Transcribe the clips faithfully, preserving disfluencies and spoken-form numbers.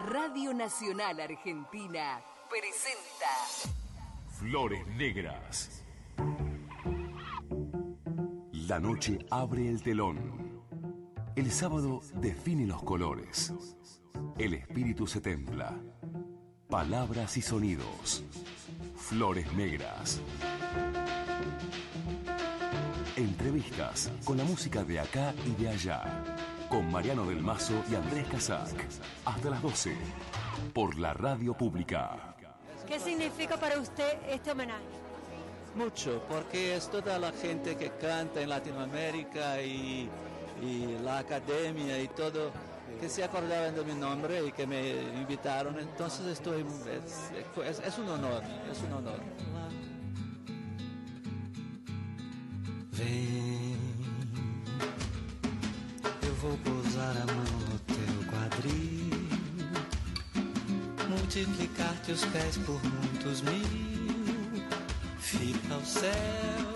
Radio Nacional Argentina presenta Flores Negras. La noche abre el telón. El sábado define los colores. El espíritu se templa. Palabras y sonidos. Flores Negras. Entrevistas con la música de acá y de allá. Con Mariano del Mazo y Andrés Casac. Hasta las doce. Por la radio pública. ¿Qué significa para usted este homenaje? Mucho, porque es toda la gente que canta en Latinoamérica y, y la academia y todo, que se acordaban de mi nombre y que me invitaron. Entonces estoy, es, es, es un honor, es un honor. Vem, eu vou pousar a mão no teu quadril, multiplicar-te os pés por muitos mil, fica o céu,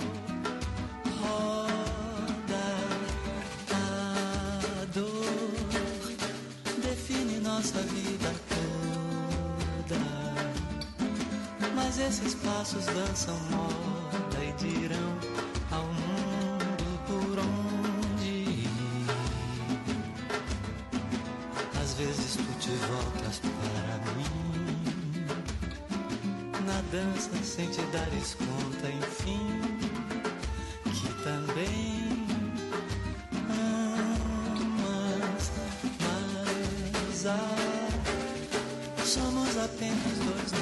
roda a dor, define nossa vida toda, mas esses passos dançam moda e dirão ao mundo por onde ir. Às vezes tu te voltas para mim, na dança sem te dares conta, enfim, que também amas, mas ah, somos apenas dois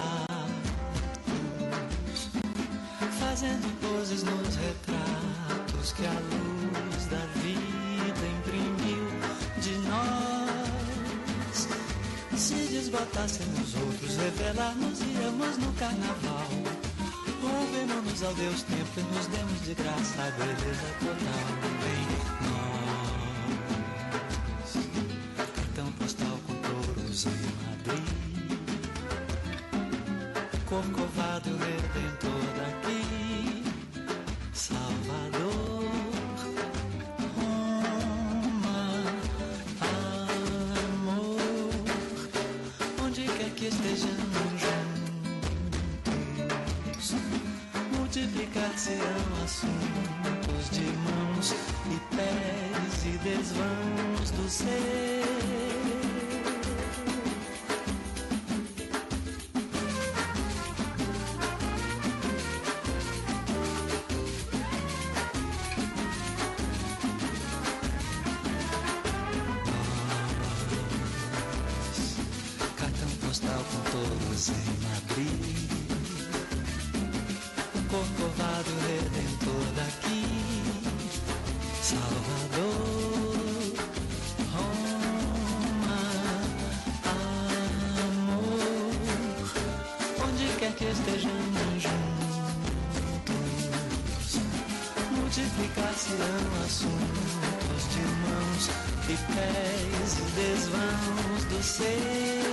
nublados, fazendo poses nos retratos que a luz da vida imprimiu de nós. Se desbotássemos outros, revelar-nos-íamos no carnaval. Roubemos ao Deus tempo e nos demos de graça a beleza total. Bem, nós, cartão postal com touros em Madrid, Corcovado, o Redentor daqui, Salvador, Roma, amor, onde quer que estejamos juntos, multiplicar-se-ão assuntos de mãos e pés e desvãos do ser. Em Madrid, Corcovado, Redentor daqui, Salvador, Roma, amor, onde quer que estejamos juntos, multiplicar-se-ão assuntos de mãos e pés e desvãos do ser.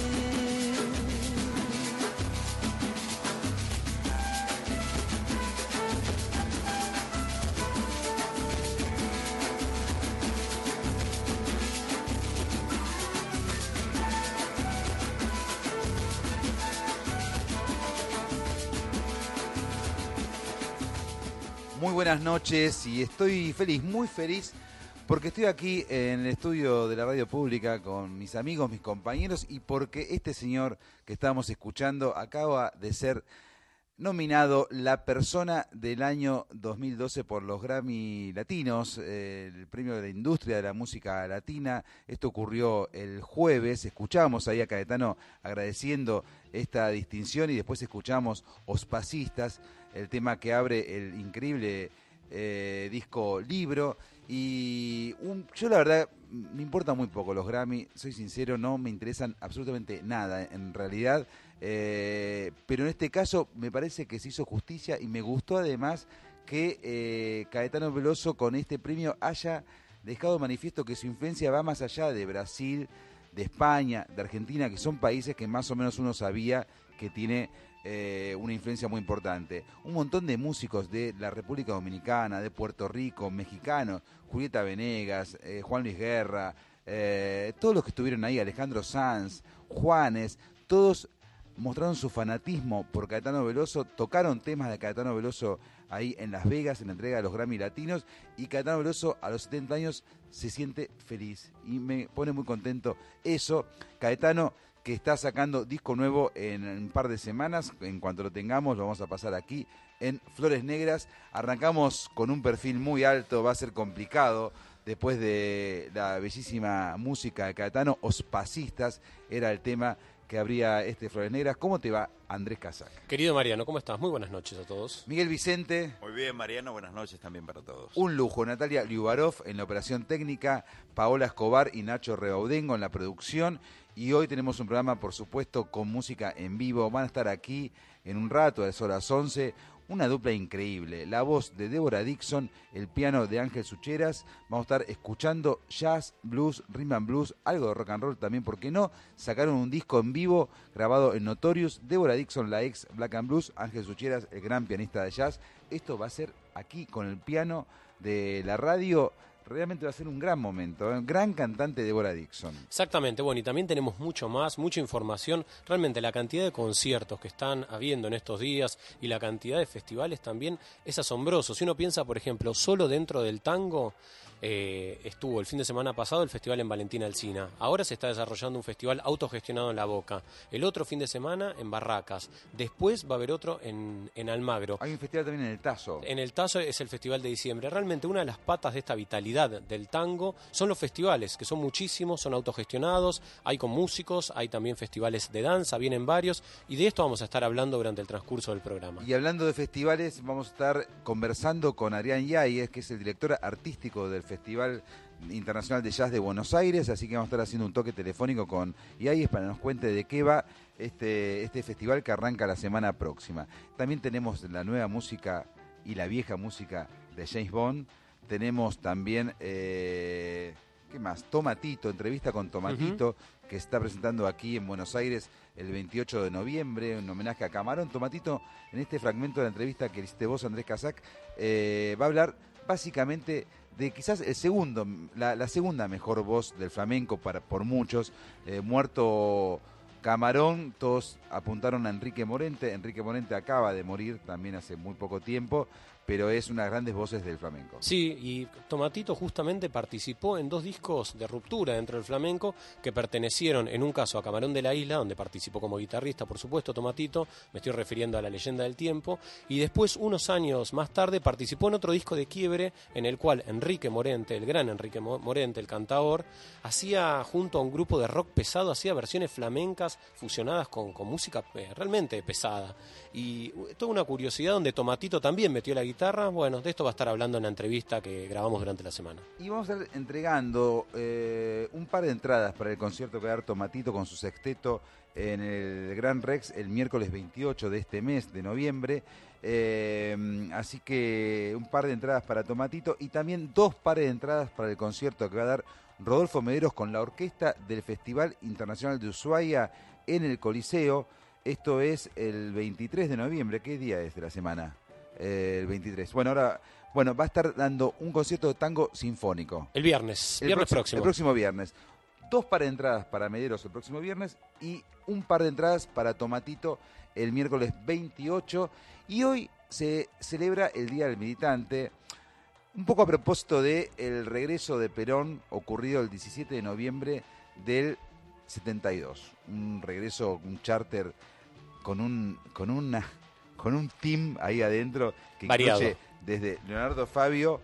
Muy buenas noches y estoy feliz, muy feliz, porque estoy aquí en el estudio de la radio pública con mis amigos, mis compañeros, y porque este señor que estábamos escuchando acaba de ser nominado la persona del año dos mil doce por los Grammy Latinos, eh, el premio de la industria de la música latina. Esto ocurrió el jueves. Escuchamos ahí a Caetano agradeciendo esta distinción y después escuchamos Ospasistas, el tema que abre el increíble eh, disco Libro. Y un, yo la verdad me importa muy poco los Grammy, soy sincero, no me interesan absolutamente nada en realidad, eh, pero en este caso me parece que se hizo justicia y me gustó además que eh, Caetano Veloso con este premio haya dejado manifiesto que su influencia va más allá de Brasil, de España, de Argentina, que son países que más o menos uno sabía que tiene eh, una influencia muy importante. Un montón de músicos de la República Dominicana, de Puerto Rico, mexicanos, Julieta Venegas, eh, Juan Luis Guerra, eh, todos los que estuvieron ahí, Alejandro Sanz, Juanes, todos mostraron su fanatismo por Caetano Veloso, tocaron temas de Caetano Veloso ahí en Las Vegas, en la entrega de los Grammy Latinos, y Caetano Veloso a los setenta años se siente feliz y me pone muy contento eso. Caetano, que está sacando disco nuevo en un par de semanas, en cuanto lo tengamos lo vamos a pasar aquí en Flores Negras. Arrancamos con un perfil muy alto, va a ser complicado. Después de la bellísima música de Caetano, Ospasistas era el tema que abría este Flores Negras. ¿Cómo te va, Andrés Casac? Querido Mariano, ¿cómo estás? Muy buenas noches a todos. Miguel Vicente. Muy bien, Mariano, buenas noches también para todos. Un lujo. Natalia Liubarov en la operación técnica, Paola Escobar y Nacho Rebaudengo en la producción. Y hoy tenemos un programa, por supuesto, con música en vivo. Van a estar aquí en un rato, a las horas once. Una dupla increíble, la voz de Débora Dixon, el piano de Ángel Sucheras. Vamos a estar escuchando jazz, blues, rhythm and blues, algo de rock and roll también, ¿por qué no? Sacaron un disco en vivo grabado en Notorious. Débora Dixon, la ex Black and Blues, Ángel Sucheras, el gran pianista de jazz. Esto va a ser aquí con el piano de la radio. Realmente va a ser un gran momento, ¿eh? Gran cantante Débora Dixon. Exactamente, bueno, y también tenemos mucho más, mucha información. Realmente la cantidad de conciertos que están habiendo en estos días y la cantidad de festivales también es asombroso. Si uno piensa, por ejemplo, solo dentro del tango, eh, estuvo el fin de semana pasado el festival en Valentina Alsina. Ahora se está desarrollando un festival autogestionado en La Boca. El otro fin de semana en Barracas. Después va a haber otro en, en Almagro. Hay un festival también en el Tazo. En el Tazo es el festival de diciembre. Realmente una de las patas de esta vitalidad del tango son los festivales, que son muchísimos, son autogestionados, hay con músicos, hay también festivales de danza, vienen varios, y de esto vamos a estar hablando durante el transcurso del programa. Y hablando de festivales, vamos a estar conversando con Adrián Yáñez, que es el director artístico del Festival Internacional de Jazz de Buenos Aires, así que vamos a estar haciendo un toque telefónico con Yáñez para que nos cuente de qué va este, este festival que arranca la semana próxima. También tenemos la nueva música y la vieja música de James Bond. Tenemos también, eh, ¿qué más? Tomatito, entrevista con Tomatito, uh-huh. que se está presentando aquí en Buenos Aires el veintiocho de noviembre, en homenaje a Camarón. Tomatito, en este fragmento de la entrevista que hiciste vos, Andrés Casac, eh, va a hablar básicamente de quizás el segundo, la, la segunda mejor voz del flamenco para, por muchos, eh, muerto Camarón, todos apuntaron a Enrique Morente. Enrique Morente acaba de morir también hace muy poco tiempo, pero es una de las grandes voces del flamenco. Sí, y Tomatito justamente participó en dos discos de ruptura dentro del flamenco que pertenecieron, en un caso, a Camarón de la Isla, donde participó como guitarrista, por supuesto, Tomatito, me estoy refiriendo a La Leyenda del Tiempo, y después, unos años más tarde, participó en otro disco de quiebre, en el cual Enrique Morente, el gran Enrique Morente, el cantador, hacía, junto a un grupo de rock pesado, hacía versiones flamencas fusionadas con, con música eh, realmente pesada. Y toda una curiosidad donde Tomatito también metió la guitarra. Bueno, de esto va a estar hablando en la entrevista que grabamos durante la semana. Y vamos a estar entregando eh, un par de entradas para el concierto que va a dar Tomatito con su sexteto en el Gran Rex el miércoles veintiocho de este mes de noviembre. Eh, así que un par de entradas para Tomatito y también dos pares de entradas para el concierto que va a dar Rodolfo Mederos con la orquesta del Festival Internacional de Ushuaia en el Coliseo. Esto es el veintitrés de noviembre. ¿Qué día es de la semana? Eh, el veintitrés. Bueno, ahora bueno, va a estar dando un concierto de tango sinfónico. El viernes, el viernes próximo, próximo. El próximo viernes. Dos par de entradas para Mederos el próximo viernes y un par de entradas para Tomatito el miércoles veintiocho. Y hoy se celebra el Día del Militante, un poco a propósito del regreso de Perón ocurrido el diecisiete de noviembre del setenta y dos. Un regreso, un charter con un con una con un team ahí adentro que variado, incluye desde Leonardo Fabio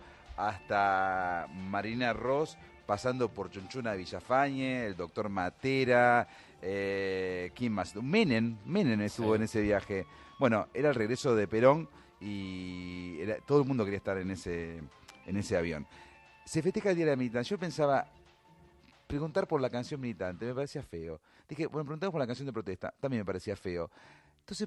hasta Marina Ross, pasando por Chunchuna Villafañe, el doctor Matera, eh, ¿quién más? Menem, Menem estuvo sí. en ese viaje. Bueno, era el regreso de Perón y era, todo el mundo quería estar en ese en ese avión. Se festeja el Día de la Militancia. Yo pensaba preguntar por la canción militante, me parecía feo. Dije, bueno, preguntamos por la canción de protesta, también me parecía feo. Entonces,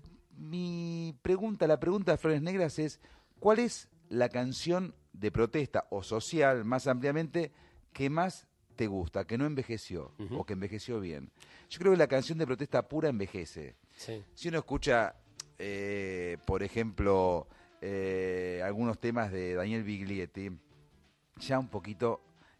mi pregunta, la pregunta de Flores Negras es, ¿cuál es la canción de protesta o social, más ampliamente, que más te gusta, que no envejeció uh-huh. o que envejeció bien? Yo creo que la canción de protesta pura envejece. Sí. Si uno escucha, eh, por ejemplo, eh, algunos temas de Daniel Biglietti, ya un poquito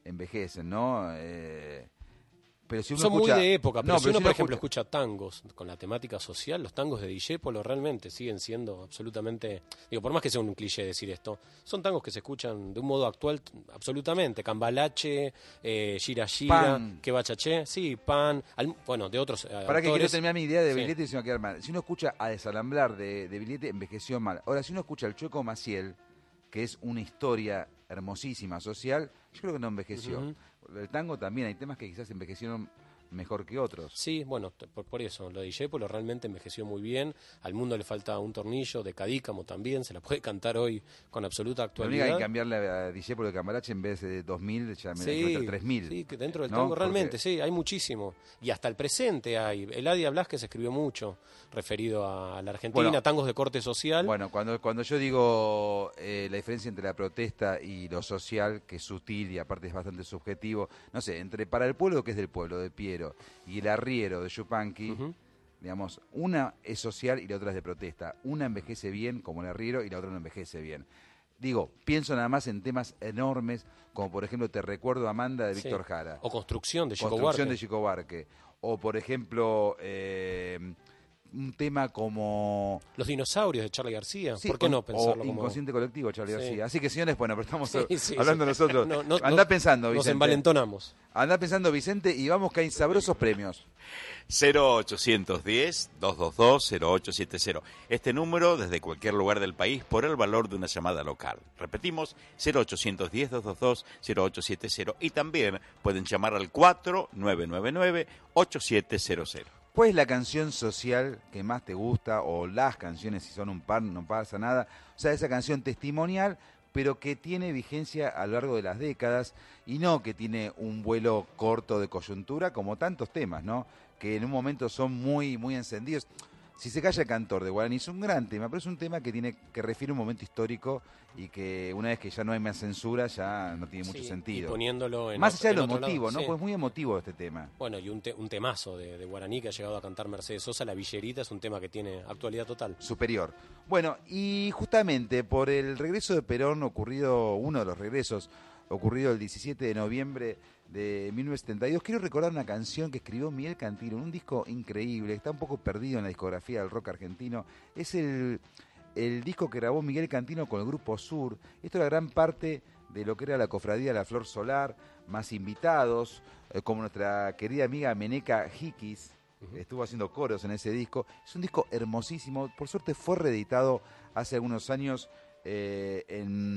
envejecen, ¿no? Eh, pero si uno Son escucha, muy de época, pero no, si pero uno, si por uno ejemplo, escucha- escucha tangos con la temática social, los tangos de Discépolo realmente siguen siendo absolutamente, digo, por más que sea un cliché decir esto, son tangos que se escuchan de un modo actual t- absolutamente, Cambalache, eh, Gira Gira, Pan. Que Bachaché, sí, Pan, al- bueno, de otros eh, Para que quiero autores. terminar mi idea de Sí. Biglietti y se me va a quedar mal. Si uno escucha a Desalambrar de, de Biglietti, envejeció mal. Ahora, si uno escucha al Chueco Maciel, que es una historia hermosísima, social, yo creo que no envejeció. Ujú. El tango también, hay temas que quizás envejecieron mejor que otros. Sí, bueno, t- por, por eso, lo de Discépolo realmente envejeció muy bien, al mundo le falta un tornillo, de Cadícamo también, se la puede cantar hoy con absoluta La única actualidad. que hay que cambiarle a Discépolo de Cambalache en vez de dos mil, ya me da que Sí, meter tres mil. sí, que dentro del ¿no? tango Porque- realmente, sí, hay muchísimo. Y hasta el presente hay. Eladia Blasquez escribió mucho referido a la Argentina, Bueno, tangos de corte social. Bueno, cuando, cuando yo digo eh, la diferencia entre la protesta y lo social, que es sutil y aparte es bastante subjetivo, no sé, entre para el pueblo, que es del pueblo, de Piero, y el arriero de Yupanqui, Ujú. digamos, una es social y la otra es de protesta. Una envejece bien, como el arriero, y la otra no envejece bien. Digo, pienso nada más en temas enormes, como por ejemplo Te recuerdo Amanda de Sí. Víctor Jara. O Construcción de Chico Construcción Buarque. de Chico Buarque. O por ejemplo, eh, un tema como... Los dinosaurios de Charlie García. Sí, ¿Por qué o- no pensarlo o como... Inconsciente Colectivo, Charlie Sí. García. Así que, señores, bueno, pero estamos Sí, sí, hablando sí. nosotros. No, no, Andá no, pensando, Nos Vicente. envalentonamos. Andá pensando, Vicente, y vamos que hay sabrosos premios. cero ochocientos diez, doscientos veintidós, cero ocho siete cero. Este número desde cualquier lugar del país por el valor de una llamada local. Repetimos, cero ochocientos diez, doscientos veintidós, cero ocho siete cero. Y también pueden llamar al cuatro nueve nueve nueve, ocho siete cero cero. ¿Cuál es la canción social que más te gusta? O las canciones, si son un par, no pasa nada. O sea, esa canción testimonial, pero que tiene vigencia a lo largo de las décadas y no que tiene un vuelo corto de coyuntura, como tantos temas, ¿no? Que en un momento son muy, muy encendidos. Si se calla el cantor de Guaraní es un gran tema, pero es un tema que tiene que refiere a un momento histórico y que una vez que ya no hay más censura ya no tiene mucho Sí, sentido. Y poniéndolo en Más otro- allá de en lo otro lado, emotivo, ¿no? sí. Pues muy emotivo este tema. Bueno, y un, te- un temazo de, de Guaraní que ha llegado a cantar Mercedes Sosa, La Villerita, es un tema que tiene actualidad total. Superior. Bueno, y justamente por el regreso de Perón ocurrido, uno de los regresos, ocurrido el diecisiete de noviembre de mil novecientos setenta y dos, quiero recordar una canción que escribió Miguel Cantilo, en un disco increíble, que está un poco perdido en la discografía del rock argentino. Es el, el disco que grabó Miguel Cantilo con el Grupo Sur. Esto era gran parte de lo que era la Cofradía de la Flor Solar, más invitados, eh, como nuestra querida amiga Meneca Hickis, estuvo haciendo coros en ese disco. Es un disco hermosísimo, por suerte fue reeditado hace algunos años eh,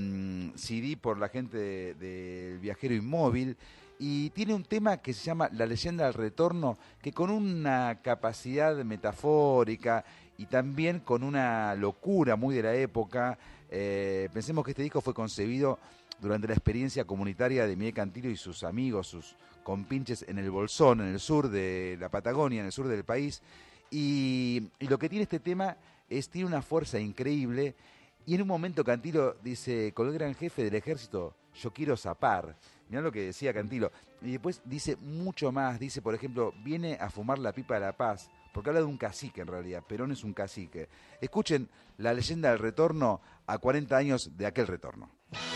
en C D por la gente del de Viajero Inmóvil, y tiene un tema que se llama La Leyenda del Retorno, que con una capacidad metafórica y también con una locura muy de la época, eh, pensemos que este disco fue concebido durante la experiencia comunitaria de Miguel Cantilo y sus amigos, sus compinches en el Bolsón, en el sur de la Patagonia, en el sur del país, y, y lo que tiene este tema es, tiene una fuerza increíble, y en un momento Cantilo dice, con el gran jefe del ejército, yo quiero zapar. Mirá lo que decía Cantilo. Y después dice mucho más, dice, por ejemplo, viene a fumar la pipa de la paz, porque habla de un cacique en realidad, Perón es un cacique. Escuchen La Leyenda del Retorno a cuarenta años de aquel retorno.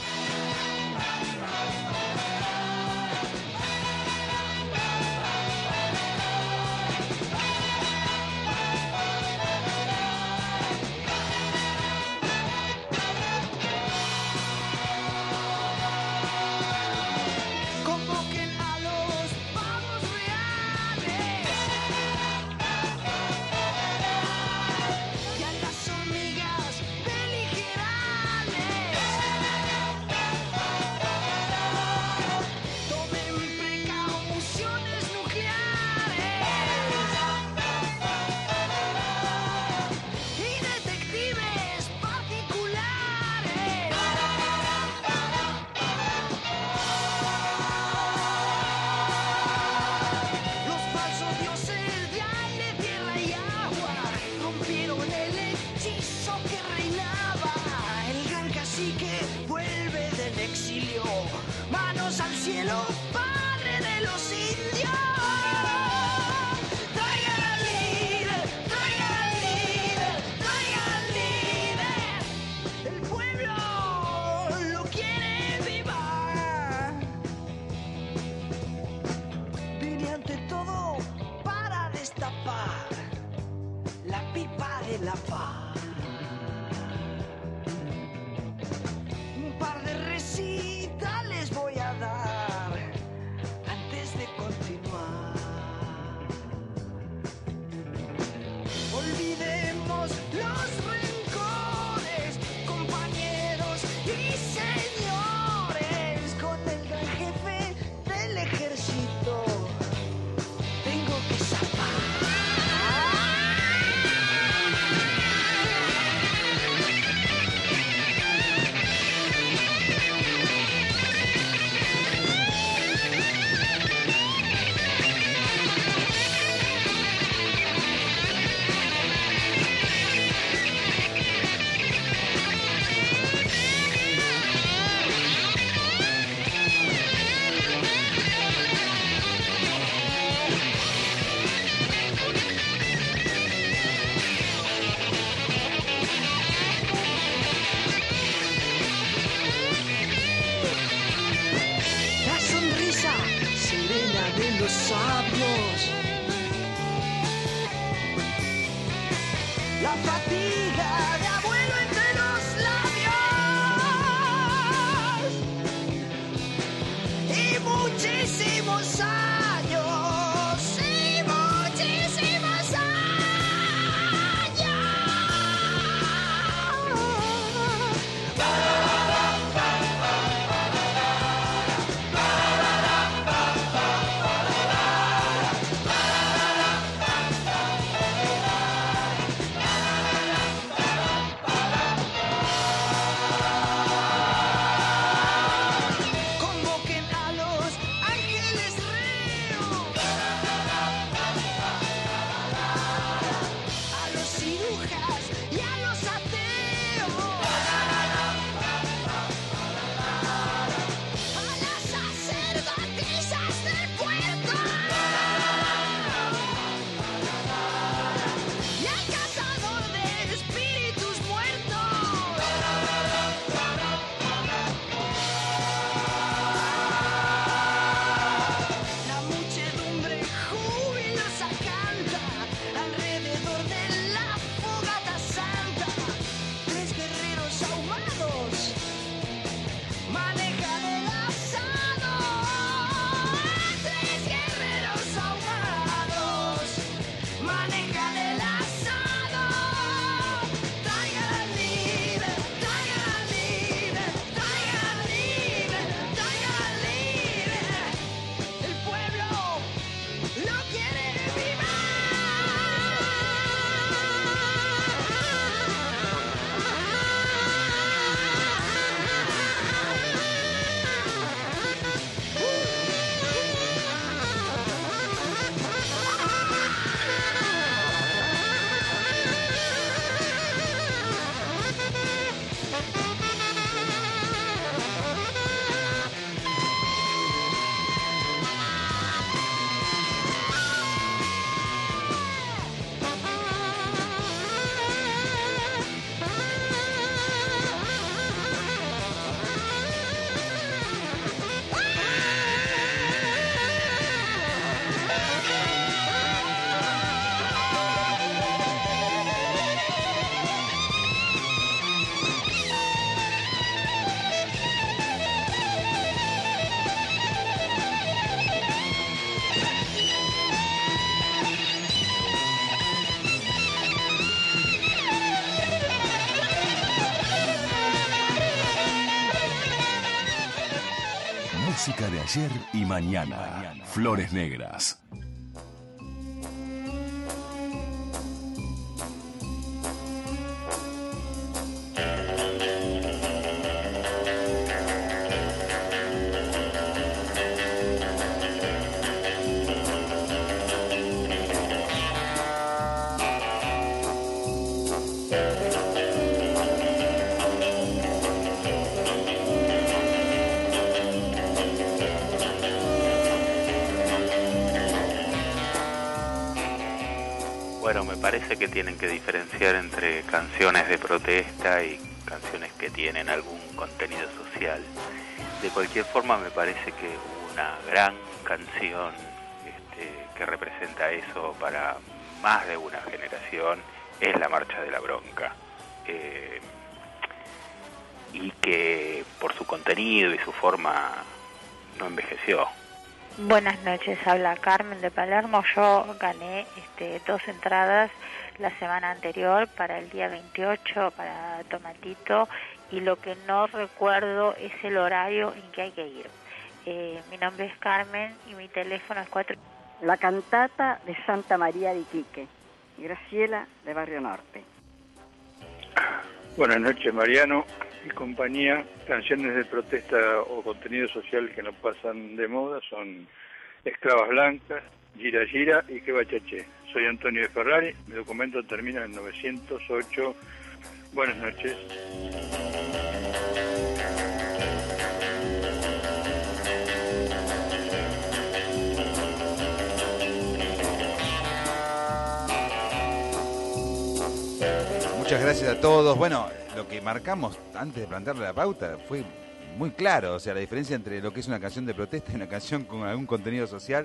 Convoquen a los pavos reales y a las hormigas beligerales. los sabios. La fatiga de abuelo entre los labios y muchísimos años y muchísimos años. Convoquen a los ángeles reos, a los cirujas y a los ateos, a las sacerdotisas del puerto y al cazador de espíritus muertos. La muchedumbre jubilosa canta alrededor de la fogata santa. Tres guerreros ahumados manejan el asado. Tres guerreros ahumados manejan el asado. Traigan libre, traigan libre, traigan libre, traigan libre. El pueblo lo quiere Música de ayer y mañana. Flores Negras. Bueno, me parece que tienen que diferenciar entre canciones de protesta y canciones que tienen algún contenido social. De cualquier forma, me parece que una gran canción este, que representa eso para más de una generación es La Marcha de la Bronca. Eh, y que por su contenido y su forma no envejeció. Buenas noches, habla Carmen de Palermo. Yo gané este, dos entradas la semana anterior para el día veintiocho para Tomatito, y lo que no recuerdo es el horario en que hay que ir. Eh, mi nombre es Carmen y mi teléfono es cuatro... La cantata de Santa María de Iquique, Graciela de Barrio Norte. Buenas noches, Mariano y compañía. Canciones de protesta o contenido social que no pasan de moda son Esclavas Blancas, Gira Gira y Que Bachaché. Soy Antonio de Ferrari, mi documento termina en novecientos ocho. Buenas noches. Muchas gracias a todos. Bueno, lo que marcamos antes de plantearle la pauta fue muy claro. O sea, la diferencia entre lo que es una canción de protesta y una canción con algún contenido social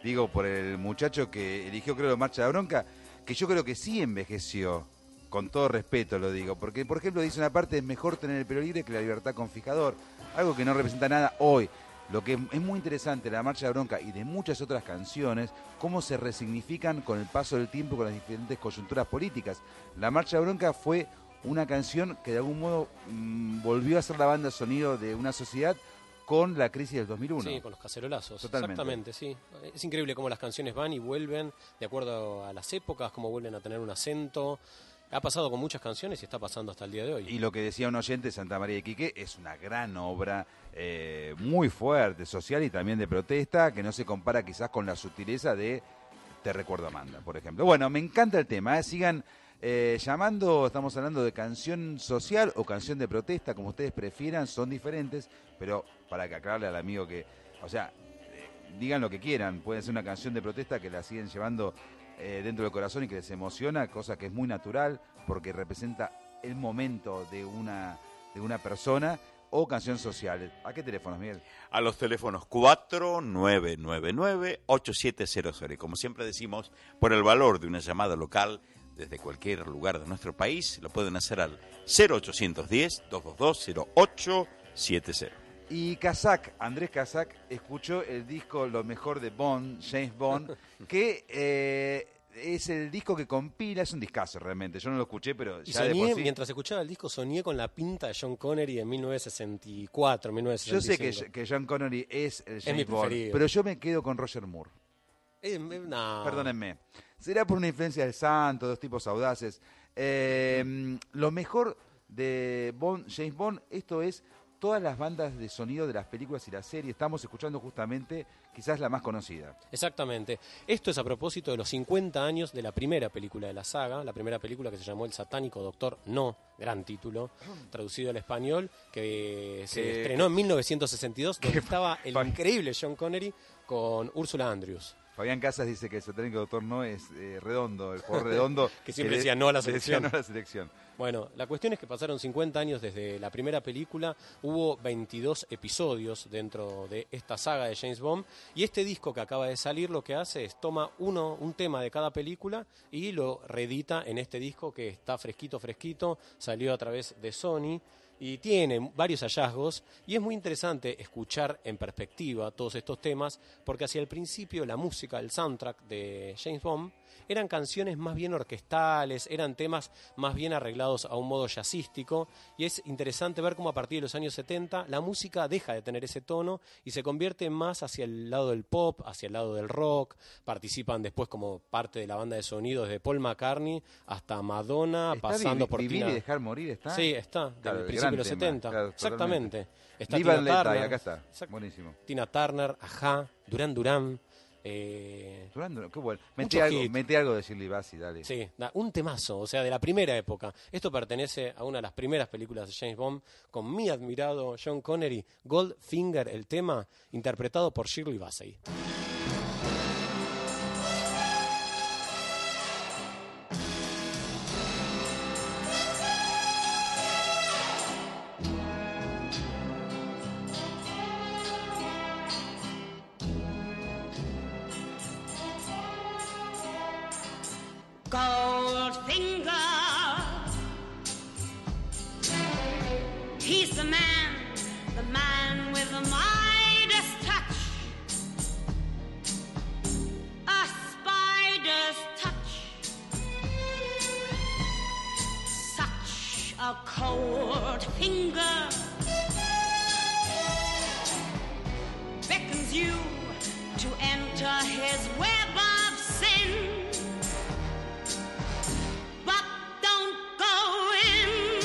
digo por el muchacho que eligió, creo, Marcha de la Bronca, que yo creo que sí envejeció, con todo respeto lo digo, porque, por ejemplo, dice una parte, es mejor tener el pelo libre que la libertad con fijador, algo que no representa nada hoy. Lo que es muy interesante de la Marcha de la Bronca y de muchas otras canciones, cómo se resignifican con el paso del tiempo, con las diferentes coyunturas políticas. La Marcha de la Bronca fue una canción que de algún modo mmm, volvió a ser la banda sonido de una sociedad con la crisis del dos mil uno. Sí, con los cacerolazos. Totalmente. Exactamente, sí. Es increíble cómo las canciones van y vuelven de acuerdo a las épocas, cómo vuelven a tener un acento. Ha pasado con muchas canciones y está pasando hasta el día de hoy. Y lo que decía un oyente, Santa María de Iquique, es una gran obra, eh, muy fuerte, social y también de protesta, que no se compara quizás con la sutileza de Te recuerdo Amanda, por ejemplo. Bueno, me encanta el tema, ¿eh? Sigan eh, llamando, estamos hablando de canción social o canción de protesta, como ustedes prefieran, son diferentes, pero para que aclararle al amigo que, o sea, eh, digan lo que quieran, puede ser una canción de protesta que la siguen llevando Eh, dentro del corazón y que les emociona, cosa que es muy natural porque representa el momento de una de una persona, o canción social. ¿A qué teléfonos, Miguel? A los teléfonos cuatro nueve nueve nueve ocho siete cero cero. Y como siempre decimos, por el valor de una llamada local desde cualquier lugar de nuestro país, lo pueden hacer al cero ochocientos diez, doscientos veintidós, cero ocho siete cero. Y Kazak, Andrés Kazak, escuchó el disco Lo Mejor de Bond, James Bond, que eh, es el disco que compila, es un discazo realmente, yo no lo escuché, pero y ya soñé, de por sí... mientras escuchaba el disco, soñé con la pinta de John Connery en mil novecientos sesenta y cuatro, mil novecientos sesenta y cinco. Yo sé que, que John Connery es el Es James mi Bond, preferido. pero yo me quedo con Roger Moore. Eh, no. Perdónenme. Será por una influencia del santo, dos tipos audaces. Eh, lo mejor de Bond, James Bond, esto es todas las bandas de sonido de las películas y las series. Estamos escuchando justamente quizás la más conocida. Exactamente. Esto es a propósito de los cincuenta años de la primera película de la saga, la primera película que se llamó El satánico Doctor No, gran título, traducido al español, que se Que- estrenó en mil novecientos sesenta y dos, donde que- estaba el pa- increíble John Connery con Úrsula Andrews. Fabián Casas dice que el satánico doctor no es eh, redondo, el jugador redondo. Que siempre le- decía no a la le decía selección. no a la selección. Bueno, la cuestión es que pasaron cincuenta años desde la primera película, hubo veintidós episodios dentro de esta saga de James Bond, y este disco que acaba de salir lo que hace es toma uno un tema de cada película y lo reedita en este disco que está fresquito, fresquito, salió a través de Sony, y tiene varios hallazgos, y es muy interesante escuchar en perspectiva todos estos temas, porque hacia el principio la música, el soundtrack de James Bond, eran canciones más bien orquestales, eran temas más bien arreglados a un modo jazzístico, y es interesante ver cómo a partir de los años setenta la música deja de tener ese tono y se convierte más hacia el lado del pop, hacia el lado del rock. Participan después como parte de la banda de sonido desde Paul McCartney hasta Madonna, ¿Está pasando Vivi- por Vivir Tina. y dejar morir? ¿Está? Sí, está, del Claro, el principio gran de los tema, setenta. claro, Exactamente. totalmente. Está Live and Tina Let Die, Turner, acá está. exact- Buenísimo. Tina Turner, Ajá, Duran Duran. Eh, Durán, Durán, qué bueno. Mete muchos algo, hits. mete algo de Shirley Bassey, dale. Sí, da- un temazo, o sea, de la primera época. Esto pertenece a una de las primeras películas de James Bond, con mi admirado John Connery, Goldfinger, el tema, interpretado por Shirley Bassey. Goldfinger, he's the man, the man with the Midas touch, a spider's touch, such a cold finger beckons you to enter his web of sin. But don't go in.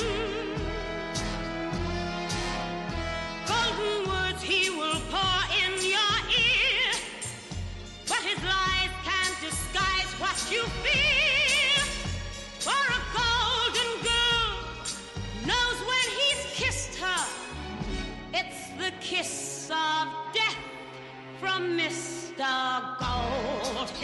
Golden words he will pour in your ear, but his lies can't disguise what you feel. For a golden girl knows when he's kissed her, it's the kiss of death from Mister Goldfinger.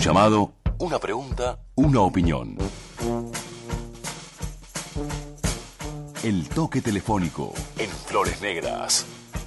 llamado, una pregunta, una opinión. El toque telefónico en Flores Negras.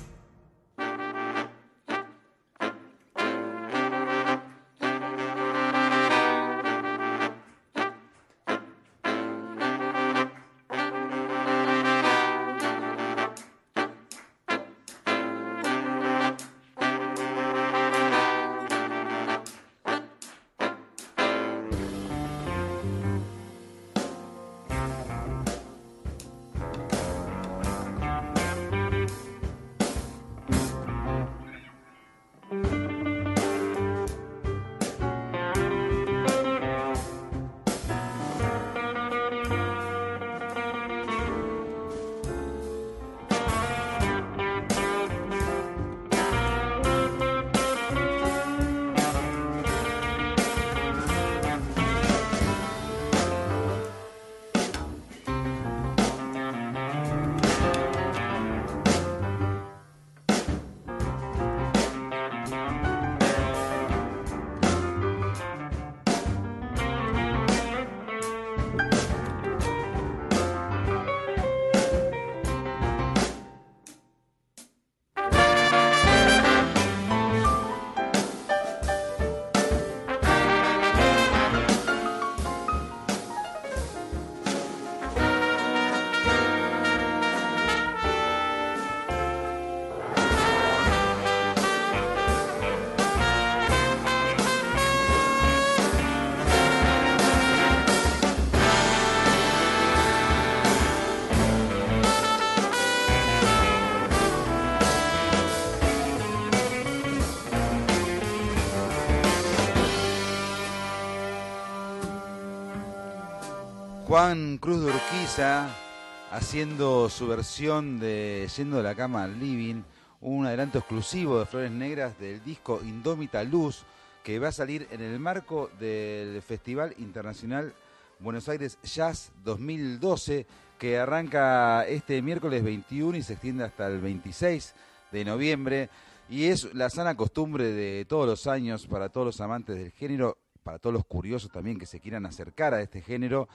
Juan Cruz de Urquiza haciendo su versión de Yendo de la cama al living, un adelanto exclusivo de Flores Negras del disco Indómita Luz, que va a salir en el marco del Festival Internacional Buenos Aires Jazz dos mil doce, que arranca este miércoles veintiuno y se extiende hasta el veintiséis de noviembre, y es la sana costumbre de todos los años para todos los amantes del género, para todos los curiosos también que se quieran acercar a este género.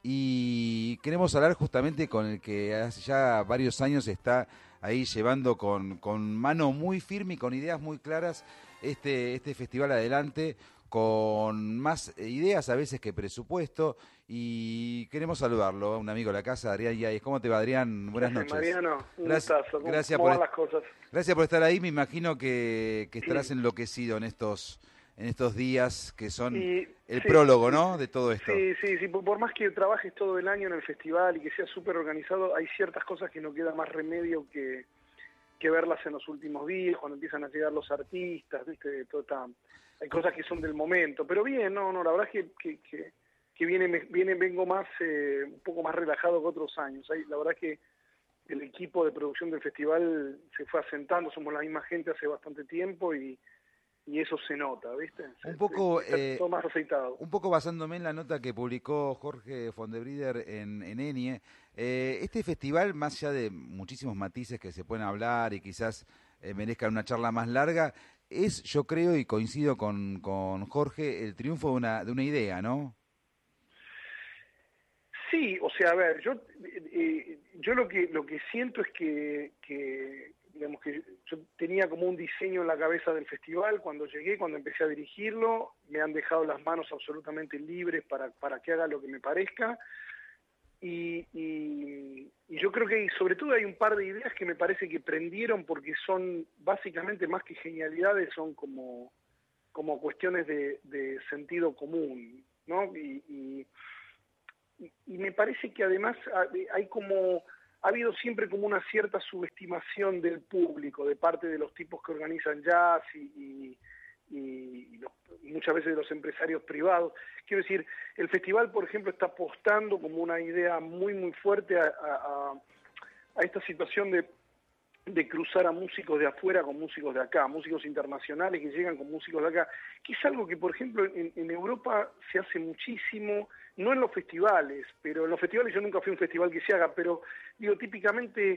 Y queremos hablar justamente con el que hace ya varios años está ahí llevando con, con mano muy firme y con ideas muy claras este, este festival adelante, con más ideas a veces que presupuesto, y queremos saludarlo, un amigo de la casa, Adrián Yáñez. ¿Cómo te va, Adrián? Buenas Gracias, noches. Mariano, un gracias, gustazo. ¿Cómo, gracias cómo por van las cosas? Gracias por estar ahí. Me imagino que, que estarás enloquecido en estos en estos días que son Y, el sí, prólogo, ¿no?, de todo esto. Sí, sí, sí, por, por más que trabajes todo el año en el festival y que sea súper organizado, hay ciertas cosas que no queda más remedio que, que verlas en los últimos días, cuando empiezan a llegar los artistas, ¿viste? Todo está, hay cosas que son del momento, pero bien, no, no, la verdad es que, que, que, que viene, viene, vengo más, eh, un poco más relajado que otros años. Hay, la verdad es que el equipo de producción del festival se fue asentando, somos la misma gente hace bastante tiempo y y eso se nota, ¿viste? Un poco, está eh, todo más aceitado. Un poco basándome en la nota que publicó Jorge Fondebrider en, en Enie, eh, este festival, más allá de muchísimos matices que se pueden hablar y quizás eh, merezcan una charla más larga, es, yo creo, y coincido con, con Jorge, el triunfo de una, de una idea, ¿no? Sí, o sea, a ver, yo eh, yo lo que lo que siento es que, que digamos que yo tenía como un diseño en la cabeza del festival cuando llegué, cuando empecé a dirigirlo, me han dejado las manos absolutamente libres para, para que haga lo que me parezca, y, y, y yo creo que sobre todo hay un par de ideas que me parece que prendieron porque son básicamente más que genialidades, son como, como cuestiones de, de sentido común, ¿no? Y, y, y me parece que además hay como... ha habido siempre como una cierta subestimación del público, de parte de los tipos que organizan jazz y, y, y, los, y muchas veces de los empresarios privados. Quiero decir, el festival, por ejemplo, está apostando como una idea muy, muy fuerte a, a, a esta situación de, de cruzar a músicos de afuera con músicos de acá, músicos internacionales que llegan con músicos de acá, que es algo que, por ejemplo, en, en Europa se hace muchísimo, no en los festivales, pero en los festivales yo nunca fui a un festival que se haga, pero digo, típicamente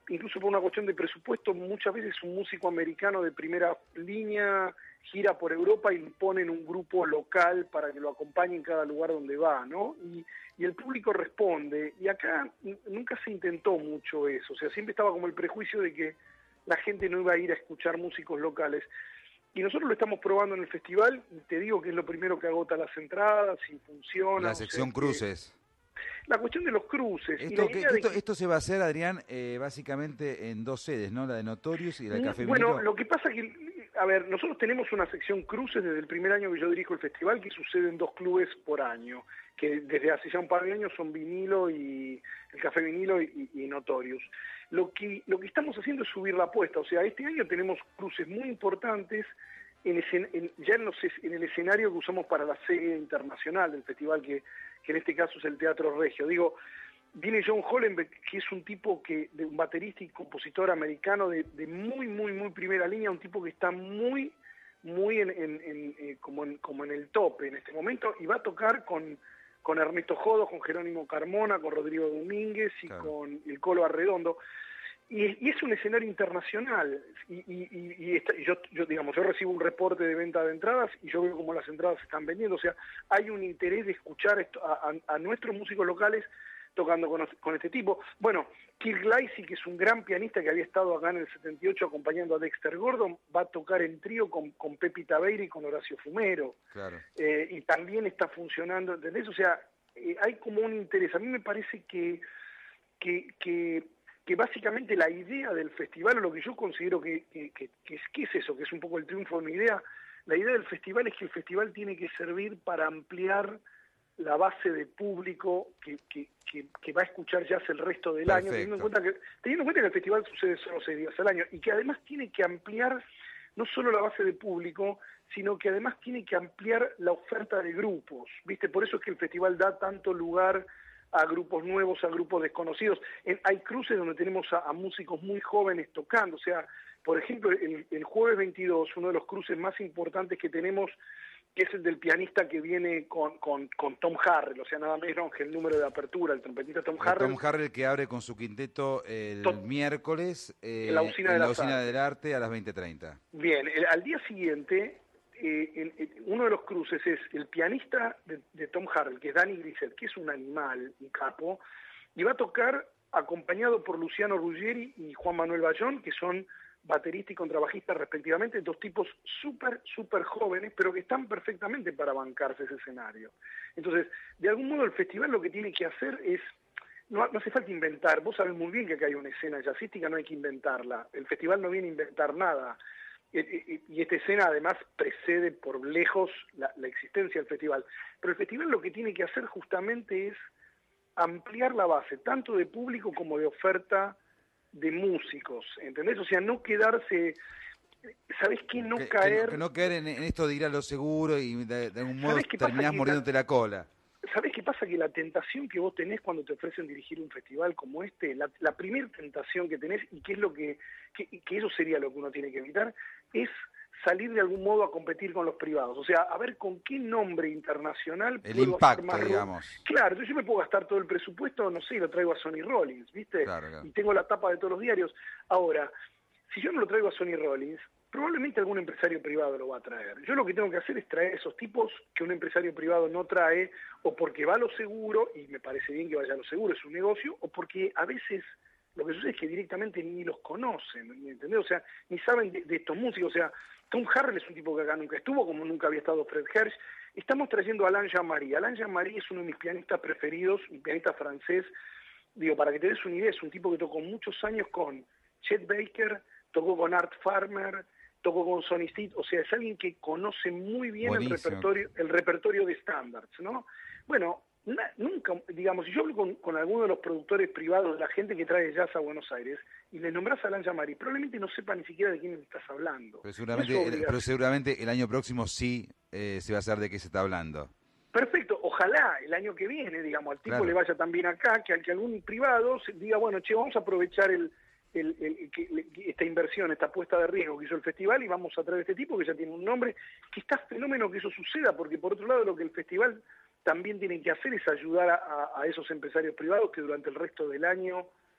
incluso por una cuestión de presupuesto, muchas veces un músico americano de primera línea gira por Europa y le ponen un grupo local para que lo acompañe en cada lugar donde va, ¿no? Y, y el público responde, y acá n- nunca se intentó mucho eso, o sea, siempre estaba como el prejuicio de que la gente no iba a ir a escuchar músicos locales. Y nosotros lo estamos probando en el festival, y te digo que es lo primero que agota las entradas, y funciona. La o sea sección que- cruces. La cuestión de los cruces. y Esto, la que- idea de esto, que- esto se va a hacer, Adrián, eh, básicamente en dos sedes, ¿no? La de Notorious y la de Café Bueno, Vinilo. lo que pasa que, a ver, nosotros tenemos una sección cruces desde el primer año que yo dirijo el festival, que sucede en dos clubes por año, que desde hace ya un par de años son Vinilo y el Café Vinilo y, y Notorious. Lo que, lo que estamos haciendo es subir la apuesta, o sea, este año tenemos cruces muy importantes en, escen- en- ya en, los es- en el escenario que usamos para la serie internacional del festival, que, que en este caso es el Teatro Regio. Digo, viene John Hollenbeck, que es un tipo que, de un baterista y compositor americano de, de muy, muy, muy primera línea, un tipo que está muy, muy en, en- en, eh, como, en, como en el tope en este momento, y va a tocar con, con Ernesto Jodo, con Jerónimo Carmona, con Rodrigo Domínguez y Claro. con el Colo Arredondo. Y, y es un escenario internacional, y, y- y- y esta- y yo, yo, digamos, yo recibo un reporte de venta de entradas y yo veo cómo las entradas se están vendiendo, o sea, hay un interés de escuchar esto, a, a- a nuestros músicos locales tocando con, con este tipo. Bueno, Kirk Gleisig, que es un gran pianista que había estado acá en el setenta y ocho acompañando a Dexter Gordon, va a tocar en trío con, con Pepi Tabeira y con Horacio Fumero. Claro. Eh, y también está funcionando, ¿entendés? O sea, eh, hay como un interés. A mí me parece que, que, que, que básicamente la idea del festival, o lo que yo considero que, que, que, que es, que es eso, que es un poco el triunfo de mi idea, la idea del festival es que el festival tiene que servir para ampliar la base de público que, que, que, que va a escuchar jazz el resto del año, teniendo en, cuenta que, teniendo en cuenta que el festival sucede solo seis días al año, y que además tiene que ampliar no solo la base de público, sino que además tiene que ampliar la oferta de grupos, ¿viste? Por eso es que el festival da tanto lugar a grupos nuevos, a grupos desconocidos. En, hay cruces donde tenemos a, a músicos muy jóvenes tocando, o sea, por ejemplo, el, el jueves veintidós, uno de los cruces más importantes que tenemos, que es el del pianista que viene con, con, con Tom Harrell, o sea, nada menos que el número de apertura, el trompetista Tom El Harrell. Tom Harrell que abre con su quinteto el Tom- miércoles eh, en la Usina en de la las Usina Artes. del Arte a las veinte treinta. Bien, el- al día siguiente, eh, el- el- uno de los cruces es el pianista de, de Tom Harrell, que es Danny Grisel, que es un animal, un capo, y va a tocar acompañado por Luciano Ruggieri y Juan Manuel Bayón, que son baterista y contrabajista respectivamente, dos tipos súper, súper jóvenes, pero que están perfectamente para bancarse ese escenario. Entonces, de algún modo el festival lo que tiene que hacer es, no, no hace falta inventar, vos sabés muy bien que acá hay una escena jazzística, no hay que inventarla, el festival no viene a inventar nada, y, y- y esta escena además precede por lejos la, la existencia del festival, pero el festival lo que tiene que hacer justamente es ampliar la base, tanto de público como de oferta de músicos, ¿entendés? O sea, no quedarse, ¿sabés qué? No Que, que caer... no, que no caer en, en esto de ir a lo seguro y de, de algún modo ¿Sabés qué pasa? terminás Que mordiéndote la cola. ¿Sabés qué pasa? Que la tentación que vos tenés cuando te ofrecen dirigir un festival como este, la, la primera tentación que tenés, y que es lo que, que, que eso sería lo que uno tiene que evitar, es salir de algún modo a competir con los privados. O sea, a ver con qué nombre internacional El puedo impacto, hacer más ru- digamos. Claro, entonces yo me puedo gastar todo el presupuesto, no sé, y lo traigo a Sonny Rollins, ¿viste? Claro, claro. Y tengo la tapa de todos los diarios. Ahora, si yo no lo traigo a Sonny Rollins, probablemente algún empresario privado lo va a traer. Yo lo que tengo que hacer es traer esos tipos que un empresario privado no trae, o porque va a lo seguro, y me parece bien que vaya a lo seguro, es un negocio, o porque a veces lo que sucede es que directamente ni los conocen, ¿me entendés? O sea, ni saben de, de estos músicos. O sea, Tom Harrell es un tipo que acá nunca estuvo, como nunca había estado Fred Hersch. Estamos trayendo a Alain Jean-Marie. Alain Jean-Marie es uno de mis pianistas preferidos, un pianista francés. Digo, para que te des una idea, es un tipo que tocó muchos años con Chet Baker, tocó con Art Farmer, tocó con Sonny Stitt, o sea, es alguien que conoce muy bien el Buenísimo. repertorio, el repertorio de estándares, ¿no? Bueno, na- nunca, digamos, si yo hablo con, con alguno de los productores privados, la gente que trae jazz a Buenos Aires, y le nombras a Alain Jean-Marie, probablemente no sepa ni siquiera de quién estás hablando. Pero seguramente, No es el, obligación. pero seguramente el año próximo sí eh, se va a saber de qué se está hablando. Perfecto, ojalá el año que viene, digamos, al tipo Claro. le vaya también acá, que, que algún privado se diga, bueno, che, vamos a aprovechar el, el- el- que- le- esta inversión, esta apuesta de riesgo que hizo el festival, y vamos a traer este tipo que ya tiene un nombre, que está fenómeno que eso suceda, porque por otro lado lo que el festival también tiene que hacer es ayudar a, a- a esos empresarios privados que durante el resto del año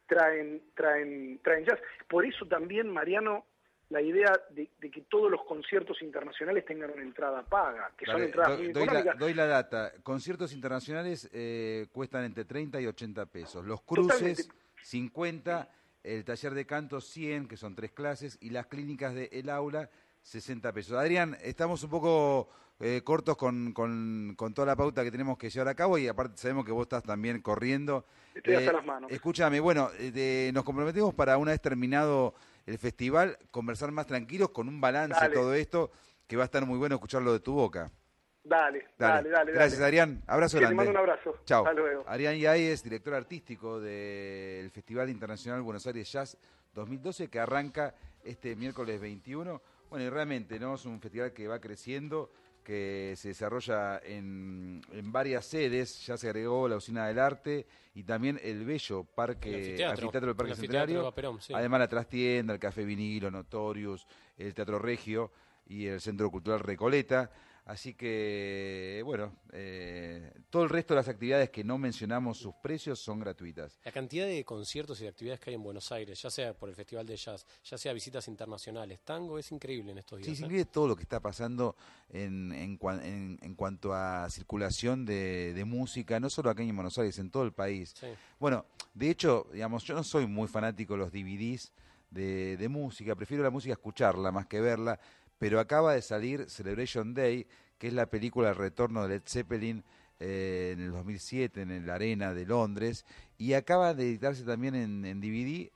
traen, traen, traen jazz. Por eso también, Mariano, la idea de, de que todos los conciertos internacionales tengan una entrada paga, que son Vale, entradas do- muy doy, la, económicas. doy la data. Conciertos internacionales eh, cuestan entre treinta y ochenta pesos. Los cruces, Totalmente. cincuenta. El taller de canto, cien, que son tres clases. Y las clínicas de El Aula, sesenta pesos. Adrián, estamos un poco eh, cortos con, con, con toda la pauta que tenemos que llevar a cabo. Y aparte sabemos que vos estás también corriendo. Estoy hasta las manos. Escúchame, bueno, eh, de- nos comprometemos para una vez terminado el festival, conversar más tranquilos con un balance Dale. de todo esto, que va a estar muy bueno escucharlo de tu boca. Dale, dale, dale. Gracias, dale. Adrián. Abrazo Que grande. Te mando un abrazo. Chao. Hasta luego. Adrián Yáez, director artístico del Festival Internacional Buenos Aires Jazz dos mil doce, que arranca este miércoles veintiuno. Bueno, y realmente, ¿no? Es un festival que va creciendo, que se desarrolla en, en varias sedes. Ya se agregó la Usina del Arte y también el bello Parque El anfiteatro. anfiteatro del Parque El anfiteatro Centenario. de Vaperón, sí. Además, la Trastienda, el Café Vinilo, Notorious, el Teatro Regio y el Centro Cultural Recoleta. Así que, bueno, eh, todo el resto de las actividades que no mencionamos sus precios son gratuitas. La cantidad de conciertos y de actividades que hay en Buenos Aires, ya sea por el Festival de Jazz, ya sea visitas internacionales, tango, es increíble en estos días. Sí, es ¿eh? increíble todo lo que está pasando en, en, cuan- en, en cuanto a circulación de, de música, no solo acá en Buenos Aires, en todo el país. Sí. Bueno, de hecho, digamos, yo no soy muy fanático de los D V Ds de, de música, prefiero la música escucharla más que verla, pero acaba de salir Celebration Day, que es la película El retorno de Led Zeppelin eh, en el dos mil siete en la Arena de Londres, y acaba de editarse también en, en D V D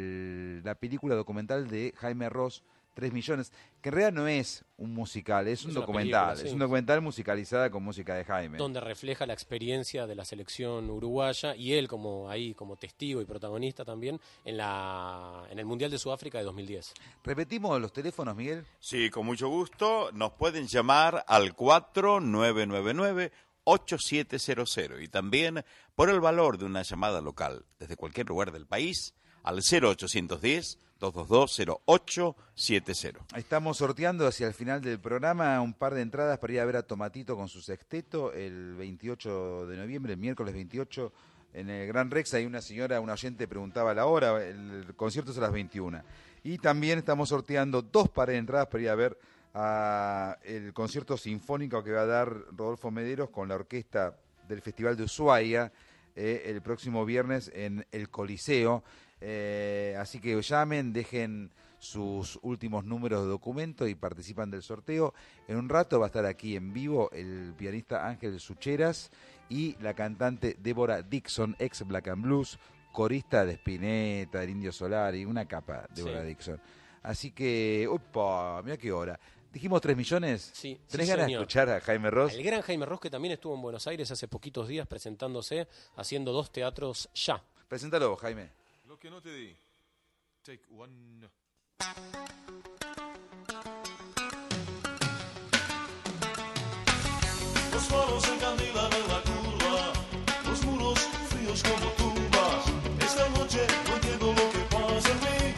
el, la película documental de Jaime Ross, Tres Millones, que en realidad no es un musical, es, Es un una documental, película, es sí. un documental musicalizada con música de Jaime. Donde refleja la experiencia de la selección uruguaya y él como ahí como testigo y protagonista también en la en el Mundial de Sudáfrica de dos mil diez. ¿Repetimos los teléfonos, Miguel? Sí, con mucho gusto. Nos pueden llamar al cuatro nueve nueve nueve ocho siete cero cero y también por el valor de una llamada local desde cualquier lugar del país al cero ochocientos diez, dos dos dos, cero ocho siete cero. Estamos sorteando hacia el final del programa un par de entradas para ir a ver a Tomatito con su sexteto el veintiocho de noviembre, el miércoles veintiocho, en el Gran Rex. Hay una señora, una oyente preguntaba la hora, el concierto es a las veintiuna. Y también estamos sorteando dos pares de entradas para ir a ver a el concierto sinfónico que va a dar Rodolfo Mederos con la orquesta del Festival de Ushuaia eh, el próximo viernes en el Coliseo. Eh, así que llamen, dejen sus últimos números de documento y participan del sorteo. En un rato va a estar aquí en vivo el pianista Ángel Sucheras y la cantante Débora Dixon, ex Black and Blues, corista de Spinetta, del Indio Solari, una capa, Débora Sí. Dixon. Así que, upa, mira qué hora. ¿Dijimos tres millones? Sí, ¿Tenés sí, ganas señor. de escuchar a Jaime Ross? El gran Jaime Ross, que también estuvo en Buenos Aires hace poquitos días presentándose, haciendo dos teatros ya. Preséntalo, Jaime. Lo que no te di. Take one. Los faros encandilan en la curva, los muros fríos como tumbas. Esta noche no entiendo lo que pasa en mí.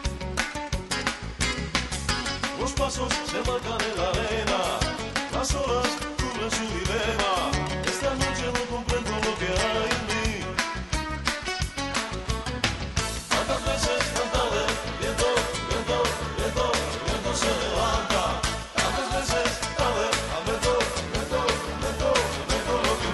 Los pasos se marcan en la arena, las horas cubren su dilema. Esta noche no comprendo lo que hay en mí. Tantas veces, tan tarde, viento, viento, viento, viento se levanta. Tantas veces, tarde, al viento, viento, viento, viento lo que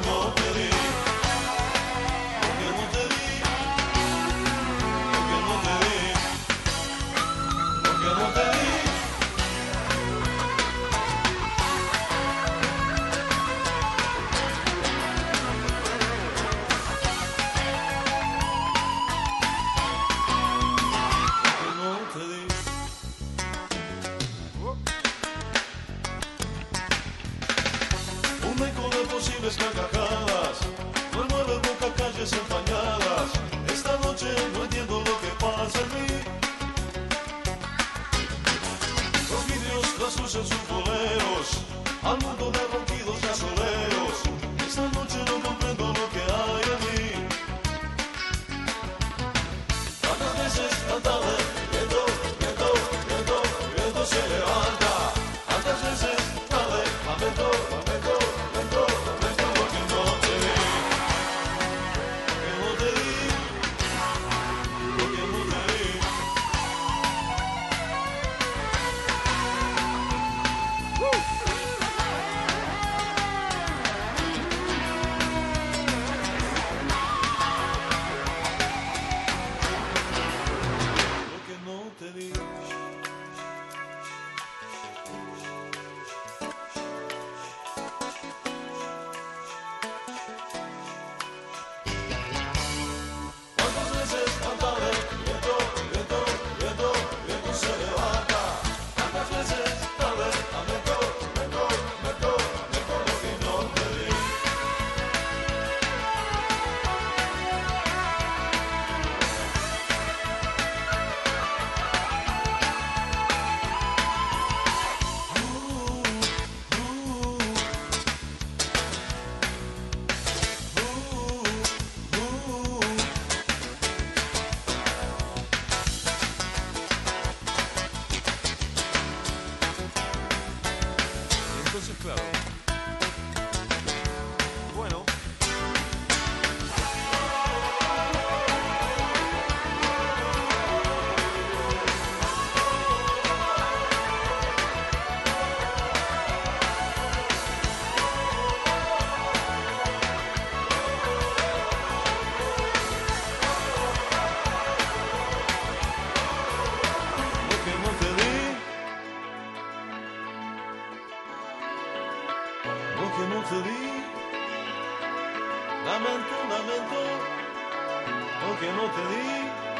Lamento, lamento, lo que no te di.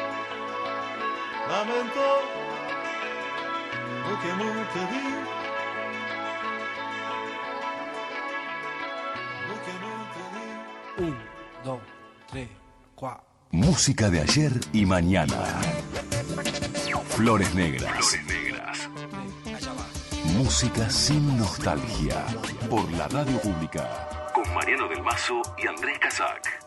Lamento, lo que no te di. Lo que no te di. Un, dos, tres, cuatro. Música de ayer y mañana. Flores negras. Flores negras. Música sin nostalgia. Por la radio pública. Con Mariano del Mazo y Andrés Casac.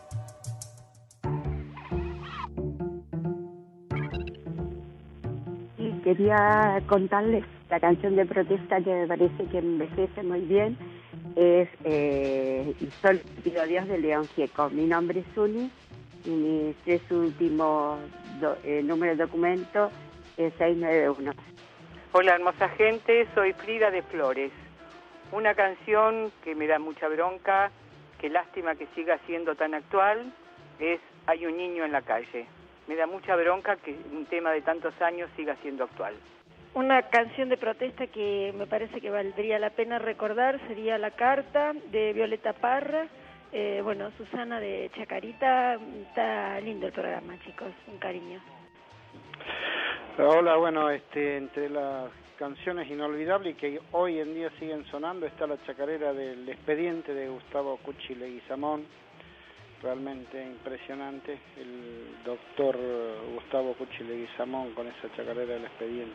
Y quería contarles la canción de protesta que me parece que envejece muy bien. Es eh, Y solo pido a Dios de León Gieco. Mi nombre es Uni y mis tres últimos do, eh, números de documento es seis nueve uno. Hola hermosa gente, soy Frida de Flores. Una canción que me da mucha bronca, que lástima que siga siendo tan actual, es Hay un niño en la calle. Me da mucha bronca que un tema de tantos años siga siendo actual. Una canción de protesta que me parece que valdría la pena recordar sería La Carta, de Violeta Parra. Eh, bueno, Susana de Chacarita. Está lindo el programa, chicos, un cariño. Hola, bueno, este, entre las canciones inolvidables que hoy en día siguen sonando está la chacarera del Expediente de Gustavo Cuchi Leguizamón, realmente impresionante, el doctor Gustavo Cuchi Leguizamón con esa chacarera del Expediente.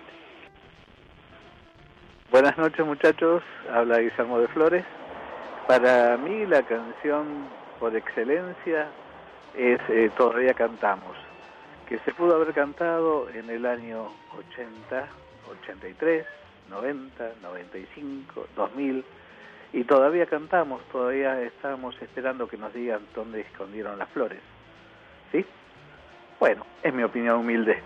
Buenas noches muchachos, habla Guillermo de Flores. Para mí la canción por excelencia es eh, Todavía Cantamos, que se pudo haber cantado en el año ochenta, ochenta y tres, noventa, noventa y cinco, dos mil, y todavía cantamos, todavía estamos esperando que nos digan dónde escondieron las flores. ¿Sí? Bueno, es mi opinión humilde.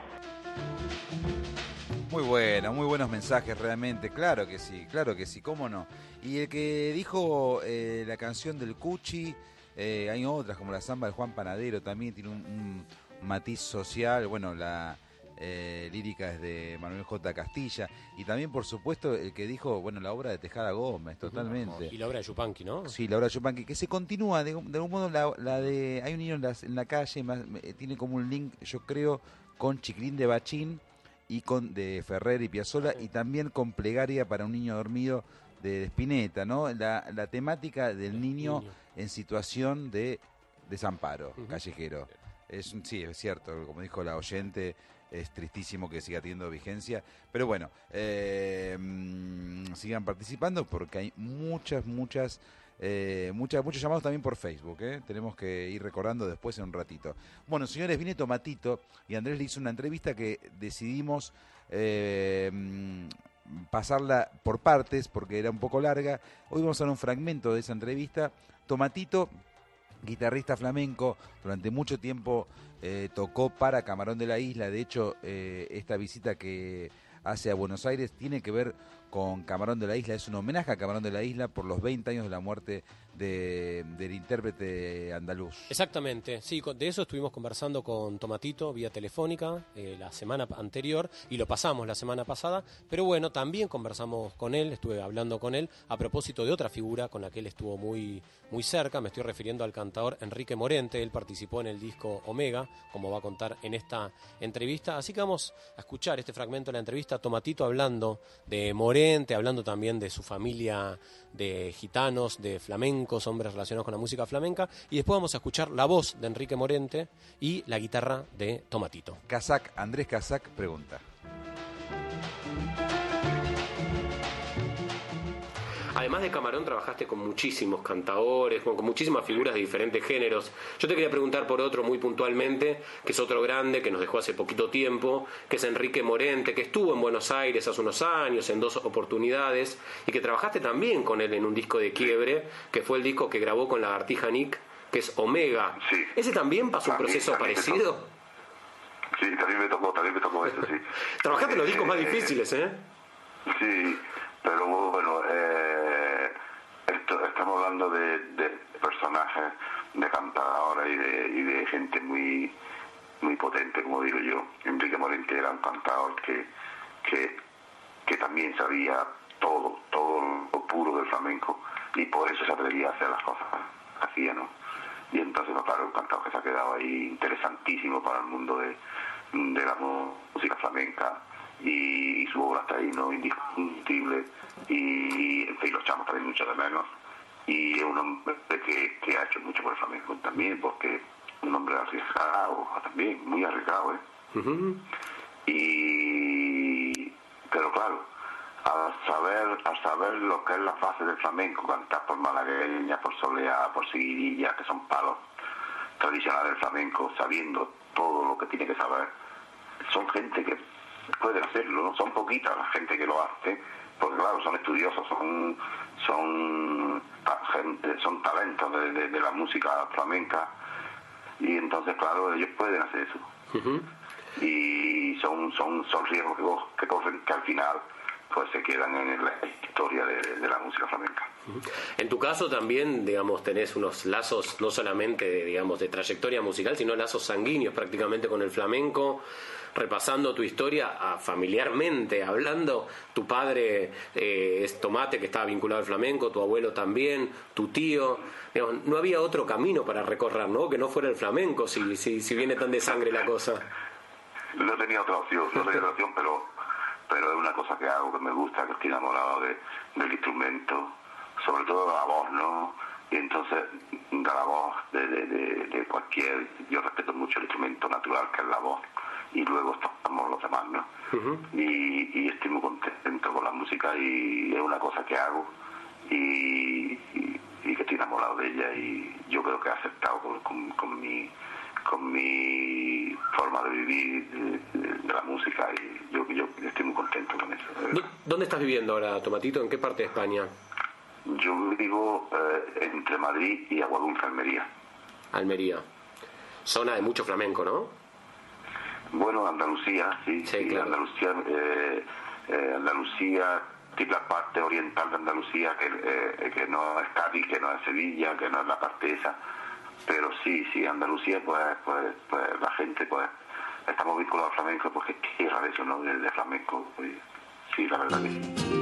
Muy buena, muy buenos mensajes realmente, claro que sí, claro que sí, cómo no. Y el que dijo eh, la canción del Cuchi, eh, hay otras como la samba de Juan Panadero, también tiene un... un matiz social, bueno, la eh, lírica es de Manuel J. Castilla, y también, por supuesto, el que dijo, bueno, la obra de Tejada Gómez, totalmente. Y la obra de Yupanqui, ¿no? Sí, la obra de Yupanqui, que se continúa, de, de algún modo, la, la de Hay un niño en la, en la calle, más, tiene como un link, yo creo, con Chiquilín de Bachín, y con de Ferrer y Piazzolla, sí. Y también con Plegaria para un niño dormido de Spinetta, ¿no? La, la temática del niño, niño en situación de desamparo uh-huh. callejero. Es, sí, es cierto, como dijo la oyente, es tristísimo que siga teniendo vigencia, pero bueno, eh, mmm, sigan participando porque hay muchas, muchas, eh, muchas, muchos llamados también por Facebook, ¿eh? Tenemos que ir recordando después en un ratito. Bueno, señores, viene Tomatito y Andrés le hizo una entrevista que decidimos eh, pasarla por partes porque era un poco larga. Hoy vamos a ver un fragmento de esa entrevista. Tomatito, guitarrista flamenco, durante mucho tiempo eh, tocó para Camarón de la Isla. De hecho, eh, esta visita que hace a Buenos Aires tiene que ver con Camarón de la Isla. Es un homenaje a Camarón de la Isla por los veinte años de la muerte de, del intérprete andaluz. Exactamente, sí, de eso estuvimos conversando con Tomatito vía telefónica eh, la semana anterior y lo pasamos la semana pasada, pero bueno, también conversamos con él, estuve hablando con él a propósito de otra figura con la que él estuvo muy, muy cerca. Me estoy refiriendo al cantador Enrique Morente. Él participó en el disco Omega, como va a contar en esta entrevista, así que vamos a escuchar este fragmento de la entrevista. Tomatito hablando de Morente, hablando también de su familia de gitanos, de flamencos, hombres relacionados con la música flamenca, y después vamos a escuchar la voz de Enrique Morente y la guitarra de Tomatito. Casac, Andrés Casac pregunta. Además de Camarón, trabajaste con muchísimos cantadores, con, con muchísimas figuras de diferentes géneros. Yo te quería preguntar por otro muy puntualmente, que es otro grande, que nos dejó hace poquito tiempo, que es Enrique Morente, que estuvo en Buenos Aires hace unos años, en dos oportunidades, y que trabajaste también con él en un disco de quiebre, que fue el disco que grabó con Lagartija Nick, que es Omega. Sí. ¿Ese también pasó también, un proceso parecido? Sí, también me tocó, también me tocó eso, sí. Trabajaste en los discos eh, más difíciles, ¿eh? Sí, pero bueno, eh, esto, estamos hablando de, de personajes, de cantadores y de, y de gente muy muy potente, como digo yo. Enrique Morente era un cantador que, que, que también sabía todo, todo lo puro del flamenco, y por eso se atrevía a hacer las cosas que hacía, ¿no? y entonces pues, claro, un cantado que se ha quedado ahí interesantísimo para el mundo de, de la música flamenca, y, y su obra está ahí, ¿no? Indiscutible, y en fin, lo echamos también mucho de menos, y es un hombre que, que ha hecho mucho por el flamenco también, porque un hombre arriesgado también, muy arriesgado, ¿eh? Uh-huh. Y pero claro, al saber, al saber lo que es la fase del flamenco, cantar por malagueña, por soleá, por seguidilla, que son palos tradicionales del flamenco, sabiendo todo lo que tiene que saber, son gente que puede hacerlo, ¿no? Son poquitas la gente que lo hace, porque claro, son estudiosos, son son gente, son talentos de, de, de la música flamenca, y entonces claro, ellos pueden hacer eso. Uh-huh. Y son son son riesgos que, que corren, que al final pues se quedan en la historia de, de la música flamenca. En tu caso también, digamos, tenés unos lazos no solamente, digamos, de trayectoria musical, sino lazos sanguíneos prácticamente con el flamenco. Repasando tu historia ah, familiarmente hablando, tu padre eh, es Tomate, que estaba vinculado al flamenco, tu abuelo también, tu tío, digamos, no había otro camino para recorrer, ¿no? Que no fuera el flamenco, si, si, si viene tan de sangre la cosa. No tenía otra opción, no tenía otra opción, pero pero es una cosa que hago, que me gusta, que estoy enamorado de, del instrumento, sobre todo de la voz, ¿no? Y entonces, de la voz, de, de, de, de cualquier... Yo respeto mucho el instrumento natural, que es la voz, y luego estamos los demás, ¿no? Uh-huh. y, y estoy muy contento con la música, y es una cosa que hago, y, y, y que estoy enamorado de ella, y yo creo que he aceptado con, con, con mi... con mi forma de vivir de, de, de la música, y yo, yo estoy muy contento con eso. ¿Dónde estás viviendo ahora, Tomatito? ¿En qué parte de España? Yo vivo eh, entre Madrid y Aguadulce, Almería. Almería. Zona de mucho flamenco, ¿no? Bueno, Andalucía, sí. Sí, sí, claro. Andalucía, eh, eh, Andalucía, la parte oriental de Andalucía, que, eh, que no es Cádiz, que no es Sevilla, que no es la parte esa. Pero sí, sí, Andalucía, pues, pues, pues la gente, pues, estamos vinculados al flamenco porque es tierra de eso, ¿no? De, de flamenco, pues, sí, la verdad que sí.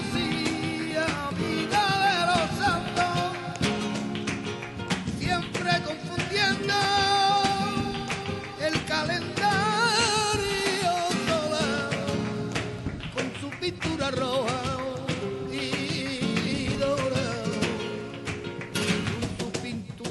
Siempre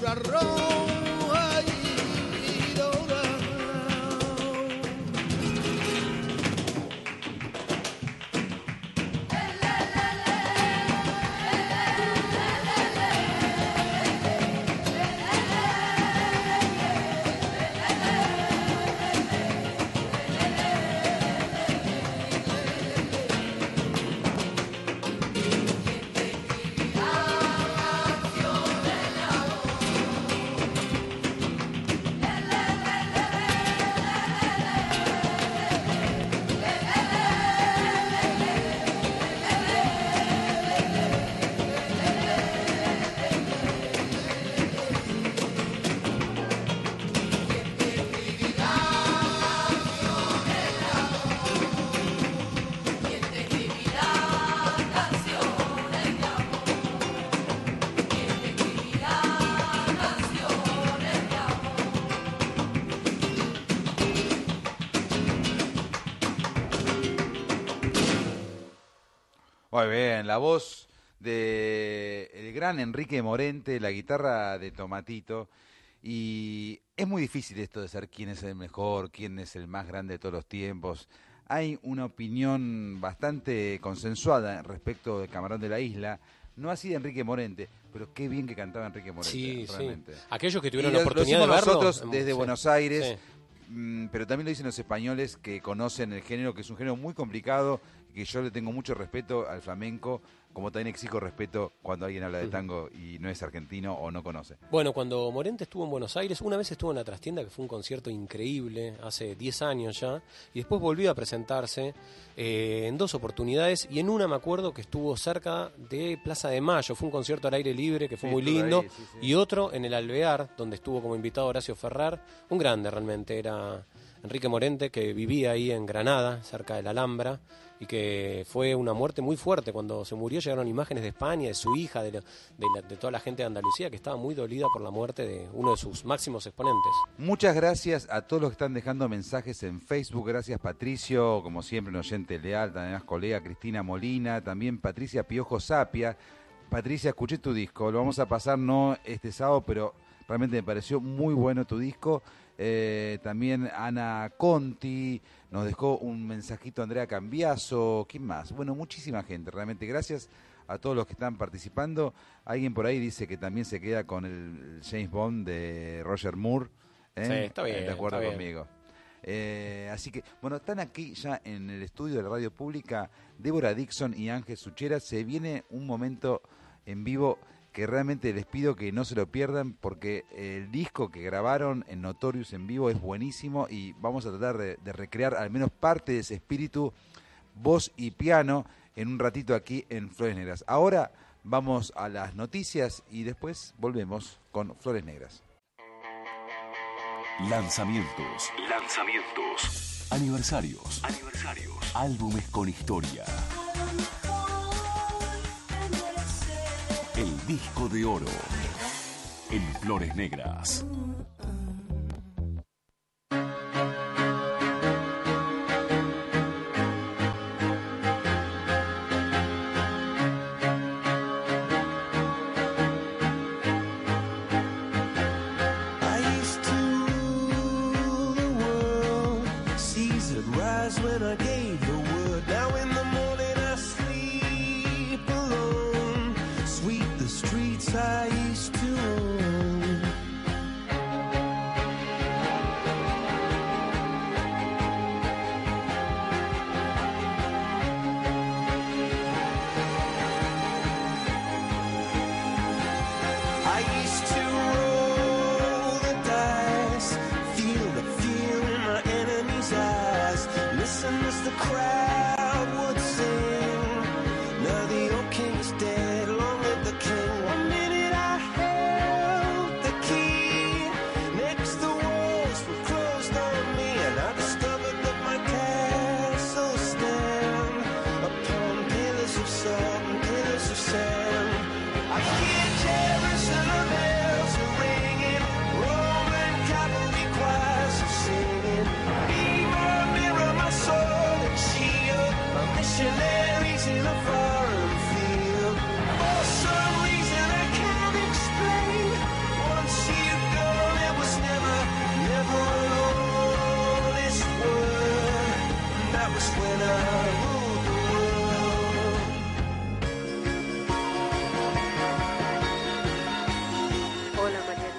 Muy bien, la voz de el gran Enrique Morente, la guitarra de Tomatito. Y es muy difícil esto de saber quién es el mejor, quién es el más grande de todos los tiempos. Hay una opinión bastante consensuada respecto de Camarón de la Isla. No así de Enrique Morente, pero qué bien que cantaba Enrique Morente. Sí, realmente. sí. Aquellos que tuvieron Y la lo- oportunidad lo de decimos verlo. nosotros desde sí, Buenos Aires, sí. mm, pero también lo dicen los españoles que conocen el género, que es un género muy complicado, que yo le tengo mucho respeto al flamenco, como también exijo respeto cuando alguien habla de tango y no es argentino o no conoce. Bueno, cuando Morente estuvo en Buenos Aires, una vez estuvo en la Trastienda, que fue un concierto increíble, hace diez años ya, y después volvió a presentarse eh, en dos oportunidades, y en una me acuerdo que estuvo cerca de Plaza de Mayo, fue un concierto al aire libre que fue Sí, muy estuve lindo, ahí, sí, sí. y otro en el Alvear, donde estuvo como invitado Horacio Ferrar, un grande realmente, era Enrique Morente, que vivía ahí en Granada, cerca de la Alhambra, y que fue una muerte muy fuerte. Cuando se murió llegaron imágenes de España, de su hija, de, la- de, la- de toda la gente de Andalucía, que estaba muy dolida por la muerte de uno de sus máximos exponentes. Muchas gracias a todos los que están dejando mensajes en Facebook. Gracias, Patricio, como siempre, un oyente leal, también colega Cristina Molina, también Patricia Piojo Sapia. Patricia, escuché tu disco, lo vamos a pasar no este sábado, pero realmente me pareció muy bueno tu disco. Eh, también Ana Conti, nos dejó un mensajito Andrea Cambiaso, ¿quién más? Bueno, muchísima gente, realmente gracias a todos los que están participando. Alguien por ahí dice que también se queda con el James Bond de Roger Moore. ¿eh? Sí, está bien, Eh, De acuerdo está bien. conmigo. Eh, así que, bueno, están aquí ya en el estudio de la radio pública Débora Dixon y Ángel Suchera. Se viene un momento en vivo que realmente les pido que no se lo pierdan, porque el disco que grabaron en Notorious en vivo es buenísimo y vamos a tratar de, de recrear al menos parte de ese espíritu, voz y piano, en un ratito aquí en Flores Negras. Ahora vamos a las noticias y después volvemos con Flores Negras. Lanzamientos. Lanzamientos. Aniversarios. Aniversarios. Álbumes con historia. El disco de oro. En Flores Negras. I used to rule the world, seas that rise when I gave the word. Now in the morning I sleep alone, sweep the streets I used to own.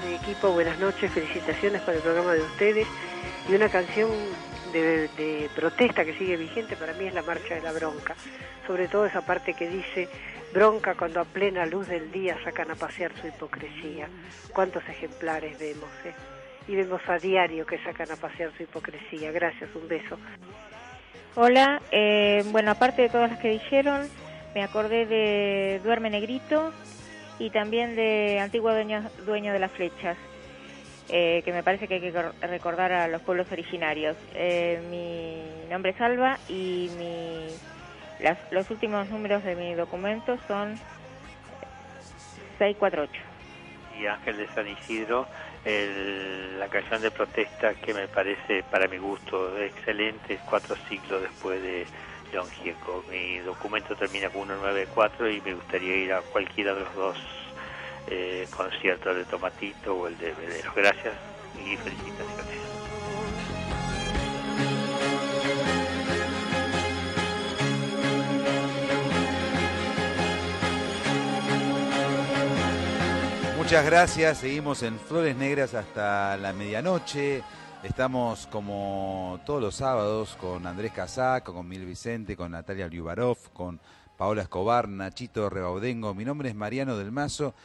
equipo, buenas noches, felicitaciones por el programa de ustedes. Y una canción de, de protesta que sigue vigente para mí es la Marcha de la Bronca. Sobre todo esa parte que dice, bronca cuando a plena luz del día sacan a pasear su hipocresía. ¿Cuántos ejemplares vemos, eh? Y vemos a diario que sacan a pasear su hipocresía. Gracias, un beso. Hola, eh, bueno, aparte de todas las que dijeron, me acordé de Duerme Negrito y también de Antiguo Dueño, Dueño de las Flechas, eh, que me parece que hay que recordar a los pueblos originarios. Eh, mi nombre es Alba y mi, las, los últimos números de mi documento son seiscientos cuarenta y ocho. Y Ángel de San Isidro, el, la canción de protesta que me parece, para mi gusto, excelente, es Cuatro siglos después de León Gieco. Mi documento termina con ciento noventa y cuatro y me gustaría ir a cualquiera de los dos eh, conciertos, el de Tomatito o el de Bederos. Gracias y felicitaciones. Muchas gracias, seguimos en Flores Negras hasta la medianoche. Estamos como todos los sábados con Andrés Casaco, con Mil Vicente, con Natalia Liubarov, con Paola Escobar, Nachito Rebaudengo. Mi nombre es Mariano del Mazo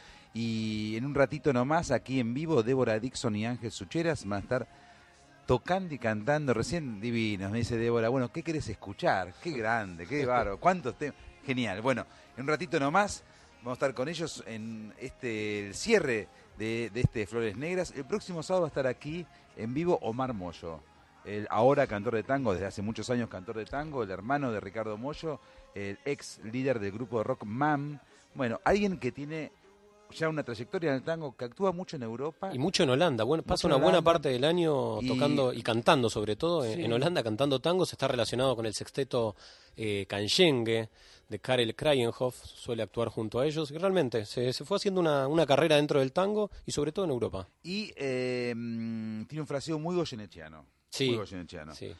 y en un ratito nomás aquí en vivo Débora Dixon y Ángel Sucheras van a estar tocando y cantando, recién divinos, me dice Débora. Bueno, ¿qué querés escuchar? Qué grande, qué bárbaro, cuántos temas, genial. Bueno, en un ratito nomás vamos a estar con ellos en este el cierre de, de este Flores Negras. El próximo sábado va a estar aquí en vivo Omar Mollo, el ahora cantor de tango, desde hace muchos años cantor de tango, el hermano de Ricardo Mollo, el ex líder del grupo de rock M A M. Bueno, alguien que tiene ya una trayectoria en el tango, que actúa mucho en Europa. Y mucho en Holanda. Bueno, pasa una buena parte del año y... tocando y cantando, sobre todo sí. en Holanda, cantando tangos. Está relacionado con el sexteto eh, Kanjenge de Karel Krayenhoff, suele actuar junto a ellos. Y realmente se, se fue haciendo una, una carrera dentro del tango y sobre todo en Europa. Y eh, tiene un fraseo muy goyenechiano. Sí, muy goyenechiano. sí.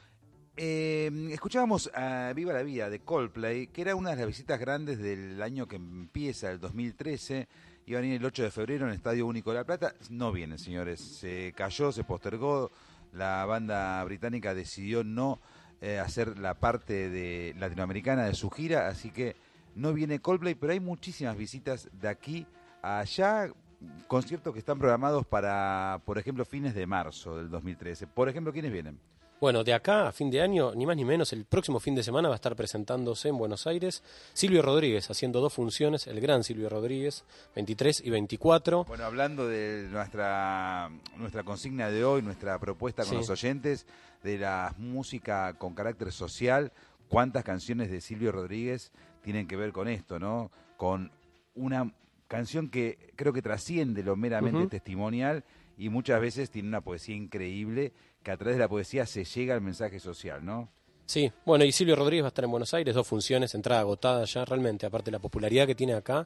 Eh, escuchábamos a Viva la Vida de Coldplay, que era una de las visitas grandes del año que empieza, el dos mil trece. Iba a venir el ocho de febrero en el Estadio Único de La Plata. No viene, señores. Se cayó, se postergó. La banda británica decidió no eh, hacer la parte de latinoamericana de su gira, así que no viene Coldplay, pero hay muchísimas visitas de aquí a allá. Conciertos que están programados para, por ejemplo, fines de marzo del dos mil trece. Por ejemplo, ¿quiénes vienen? Bueno, de acá a fin de año, ni más ni menos, el próximo fin de semana va a estar presentándose en Buenos Aires Silvio Rodríguez, haciendo dos funciones, el gran Silvio Rodríguez, veintitrés y veinticuatro. Bueno, hablando de nuestra nuestra consigna de hoy, nuestra propuesta con sí. los oyentes, de la música con carácter social, ¿cuántas canciones de Silvio Rodríguez tienen que ver con esto, no? Con una canción que creo que trasciende lo meramente uh-huh. testimonial y muchas veces tiene una poesía increíble, que a través de la poesía se llega al mensaje social, ¿no? Sí, bueno, y Silvio Rodríguez va a estar en Buenos Aires, dos funciones, entrada agotada ya, realmente, aparte de la popularidad que tiene acá,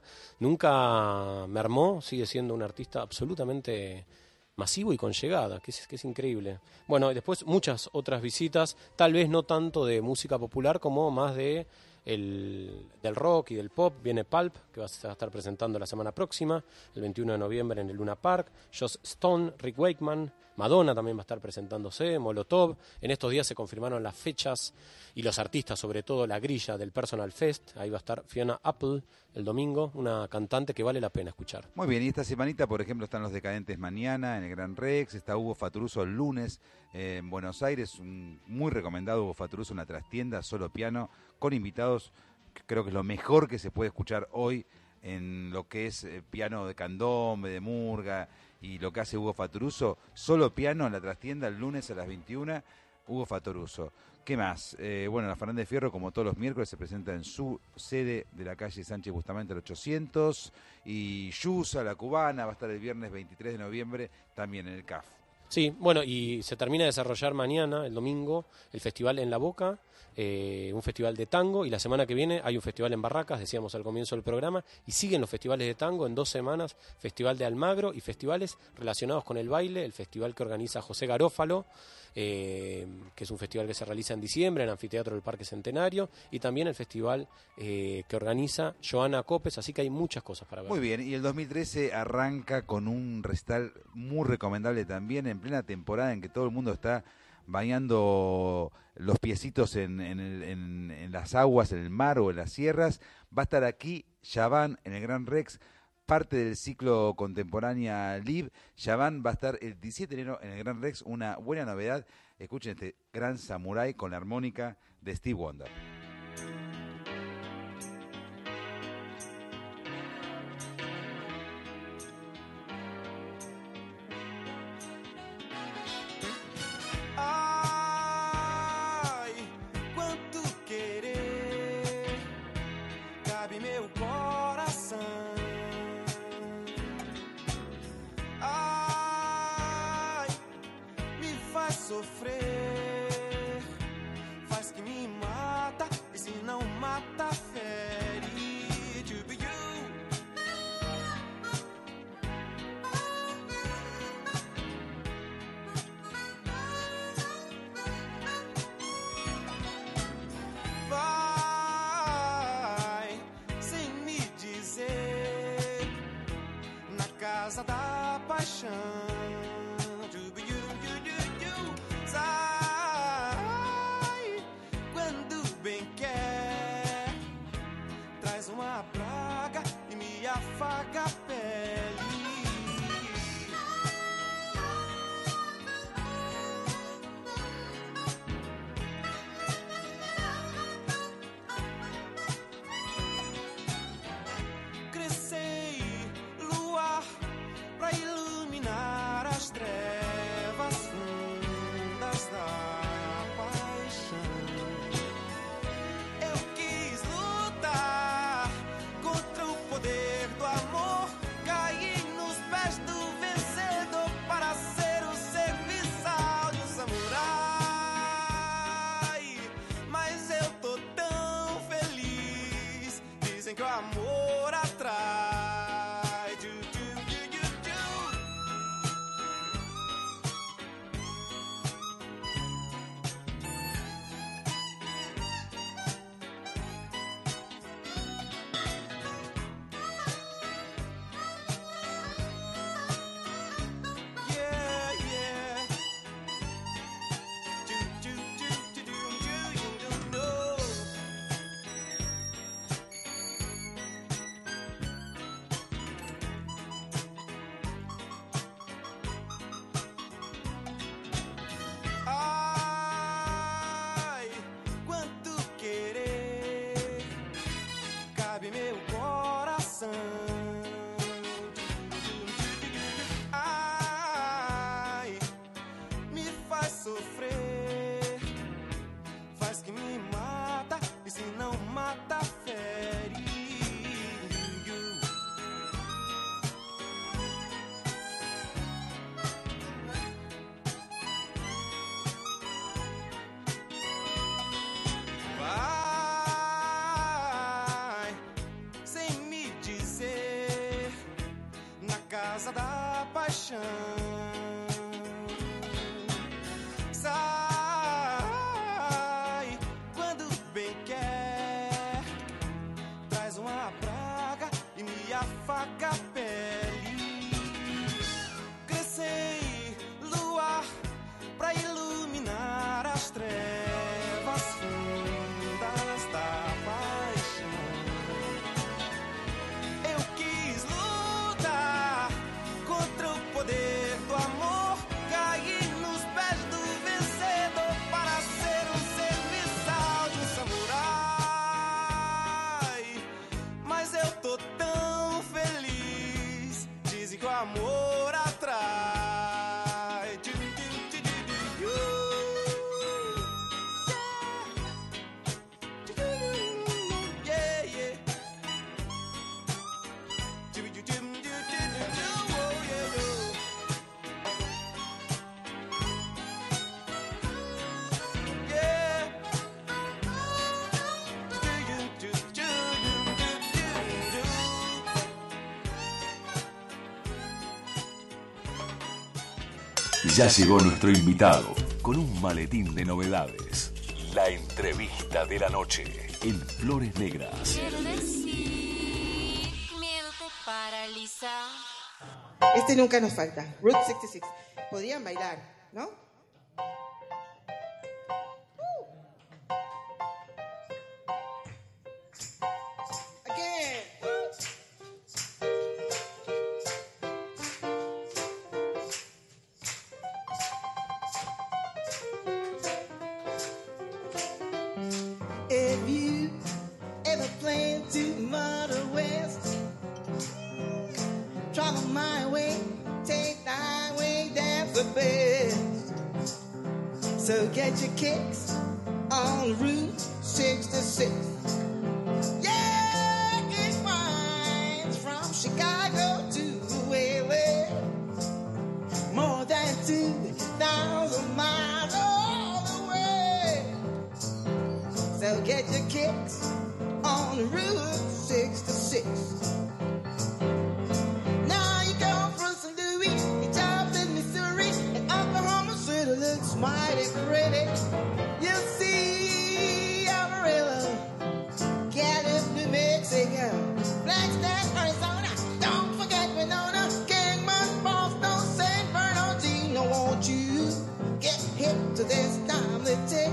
nunca mermó, sigue siendo un artista absolutamente masivo y con llegada, que es, que es increíble. Bueno, y después muchas otras visitas, tal vez no tanto de música popular como más de el, del rock y del pop. Viene Pulp, que va a estar presentando la semana próxima, el veintiuno de noviembre en el Luna Park. Joss Stone, Rick Wakeman, Madonna también va a estar presentándose, Molotov. En estos días se confirmaron las fechas y los artistas, sobre todo la grilla del Personal Fest. Ahí va a estar Fiona Apple el domingo, una cantante que vale la pena escuchar. Muy bien, y esta semanita, por ejemplo, están Los Decadentes mañana en el Gran Rex, está Hugo Fatoruso el lunes eh, en Buenos Aires, un muy recomendado Hugo Fatoruso, una trastienda, solo piano, con invitados, creo que es lo mejor que se puede escuchar hoy en lo que es eh, piano de candombe, de murga, y lo que hace Hugo Fatoruso, solo piano en la trastienda el lunes a las veintiuna, Hugo Fatoruso. ¿Qué más? Eh, bueno, la Fernández Fierro, como todos los miércoles, se presenta en su sede de la calle Sánchez Bustamante al ochocientos, y Yusa, la cubana, va a estar el viernes veintitrés de noviembre también en el C A F. Sí, bueno, y se termina de desarrollar mañana, el domingo, el festival En la Boca, eh, un festival de tango, y la semana que viene hay un festival en Barracas, decíamos al comienzo del programa, y siguen los festivales de tango en dos semanas, festival de Almagro y festivales relacionados con el baile, el festival que organiza José Garófalo, eh, que es un festival que se realiza en diciembre en el Anfiteatro del Parque Centenario, y también el festival eh, que organiza Joana Copes, así que hay muchas cosas para ver. Muy bien, y el dos mil trece arranca con un recital muy recomendable también, en plena temporada en que todo el mundo está bañando los piecitos en, en, el, en, en las aguas, en el mar o en las sierras. Va a estar aquí Yaván en el Gran Rex, parte del ciclo Contemporánea Live. Yaván va a estar el diecisiete de enero en el Gran Rex, una buena novedad. Escuchen este gran samurái con la armónica de Steve Wonder. Sofrer faz que me mata, e se não mata, fere. To be you. Vai sem me dizer, na casa da paixão. To be you, you, you, you. Ya llegó nuestro invitado con un maletín de novedades. La entrevista de la noche en Flores Negras. Este nunca nos falta. Route sesenta y seis. Podrían bailar, ¿no? If you ever plan to Model West, travel my way, take the highway, that's the best. So get your kicks on Route sixty-six. Yeah, it winds from Chicago to L A. More than two thousand miles all the way. So get your kicks on Route sixty-six. Now you go from Saint Louis, you jump in Missouri, and Oklahoma City looks mighty pretty. You'll see Amarillo, Gallup, New Mexico, Flagstaff, Arizona. Don't forget Winona, Kingman, Boston, Saint Bernardino. Won't you get hip to this timely tick?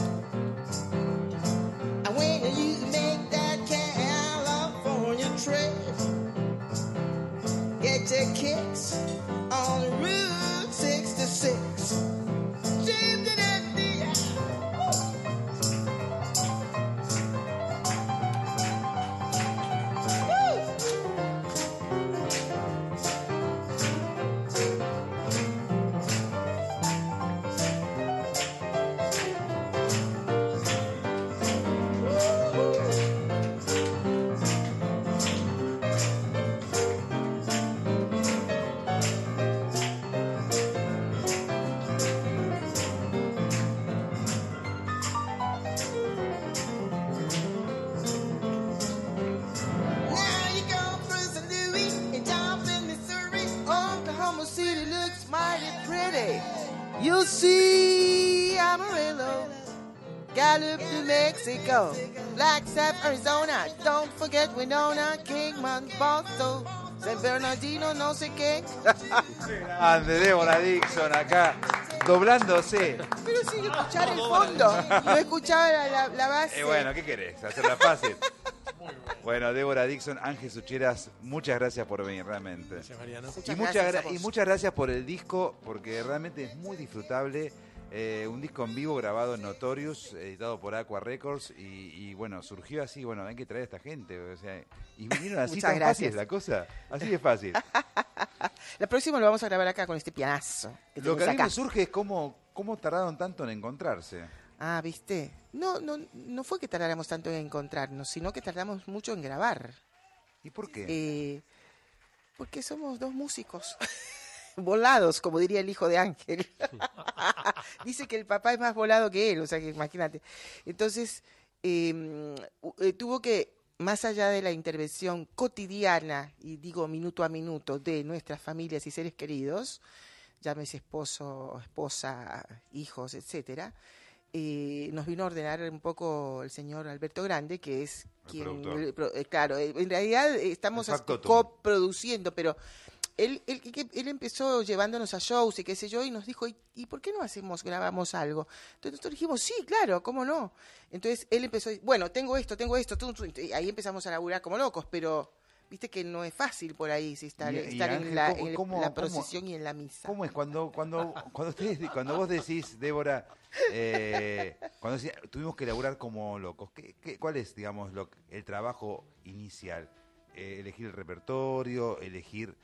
And when you make that California trip, get your kicks on Route sixty-six. You'll see Amarillo, Gallup, New Mexico, Flagstaff, Arizona. Don't forget Winona, Kingman, Boston, San Bernardino, no sé qué. Grande, Débora Dixon acá, doblándose. Pero sin escuchar el fondo, no escuchaba la, la, la base. Eh, bueno, ¿qué querés? Hacerla fácil. Bueno, Débora Dixon, Ángel Sucheras, muchas gracias por venir, realmente. Gracias, Mariano. Y Muchas muchas, gracias a gra- y vos. muchas gracias por el disco, porque realmente es muy disfrutable. Eh, un disco en vivo grabado en Notorious, editado por Aqua Records. Y, y bueno, surgió así, bueno, hay que traer a esta gente. O sea, y vinieron así Muchas tan gracias. fácil la cosa. Así de fácil. La próxima lo vamos a grabar acá con este pianazo. Que Lo que a tenés mí me acá. surge es cómo, cómo tardaron tanto en encontrarse. Ah, ¿viste? No, no, no fue que tardáramos tanto en encontrarnos, sino que tardamos mucho en grabar. ¿Y por qué? Eh, porque somos dos músicos volados, como diría el hijo de Ángel. Dice que el papá es más volado que él, o sea que imagínate. Entonces, eh, eh, tuvo que, más allá de la intervención cotidiana, y digo minuto a minuto, de nuestras familias y seres queridos, llámese esposo, esposa, hijos, etcétera, eh, nos vino a ordenar un poco el señor Alberto Grande, que es El quien, productor. eh, pro- eh, claro, eh, en realidad eh, estamos El así factotum. coproduciendo, pero él, él, que- él empezó llevándonos a shows y qué sé yo, y nos dijo, ¿y, y por qué no hacemos, grabamos algo? Entonces nosotros dijimos, sí, claro, ¿cómo no? Entonces él empezó, bueno, tengo esto, tengo esto, tum, tum, y ahí empezamos a laburar como locos, pero viste que no es fácil por ahí si estar, Y- y estar Ángel, en, la, ¿cómo- en cómo- la cómo- procesión y en la misa. ¿Cómo es cuando cuando cuando ustedes cuando vos decís, Débora, eh, cuando decís, tuvimos que laburar como locos? ¿Qué, qué, cuál es, digamos, lo, el trabajo inicial? Eh, elegir el repertorio, elegir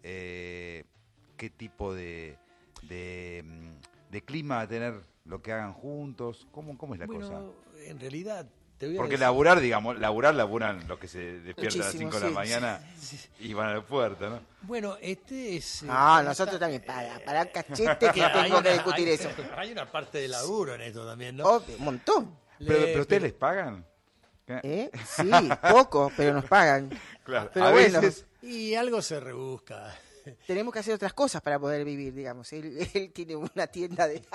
eh, qué tipo de, de, mm, de clima va a tener lo que hagan juntos. ¿Cómo, cómo es la Bueno, cosa? en realidad, te voy a Porque decir- laburar, digamos, laburar laburan los que se despiertan a las Muchísimo, cinco de la sí, mañana y van al puerto, ¿no? Bueno, este es... eh, No, esta- nosotros también, para, para cachete que Hay tengo que una- discutir hay- eso. Hay una parte de laburo en esto también, ¿no? Obvio, un montón. Pero, Le- pero ustedes les pagan. ¿Eh? Sí, poco, pero nos pagan. Claro, Pero a bueno. veces Y algo se rebusca. tenemos que hacer otras cosas para poder vivir, digamos. Él, él tiene una tienda de...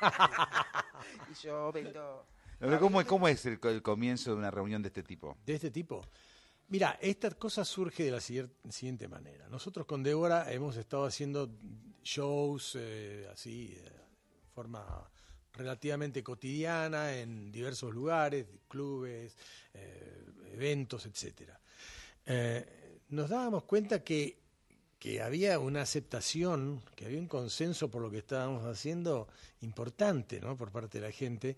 y yo vendo... Pero ¿cómo, ¿Cómo es el, el comienzo de una reunión de este tipo? De este tipo. Mira, esta cosa surge de la siguiente manera. Nosotros con Débora hemos estado haciendo shows eh, así, de forma relativamente cotidiana, en diversos lugares, clubes, eh, eventos, etcétera. Eh, nos dábamos cuenta que, que había una aceptación, que había un consenso por lo que estábamos haciendo importante, ¿no?, por parte de la gente.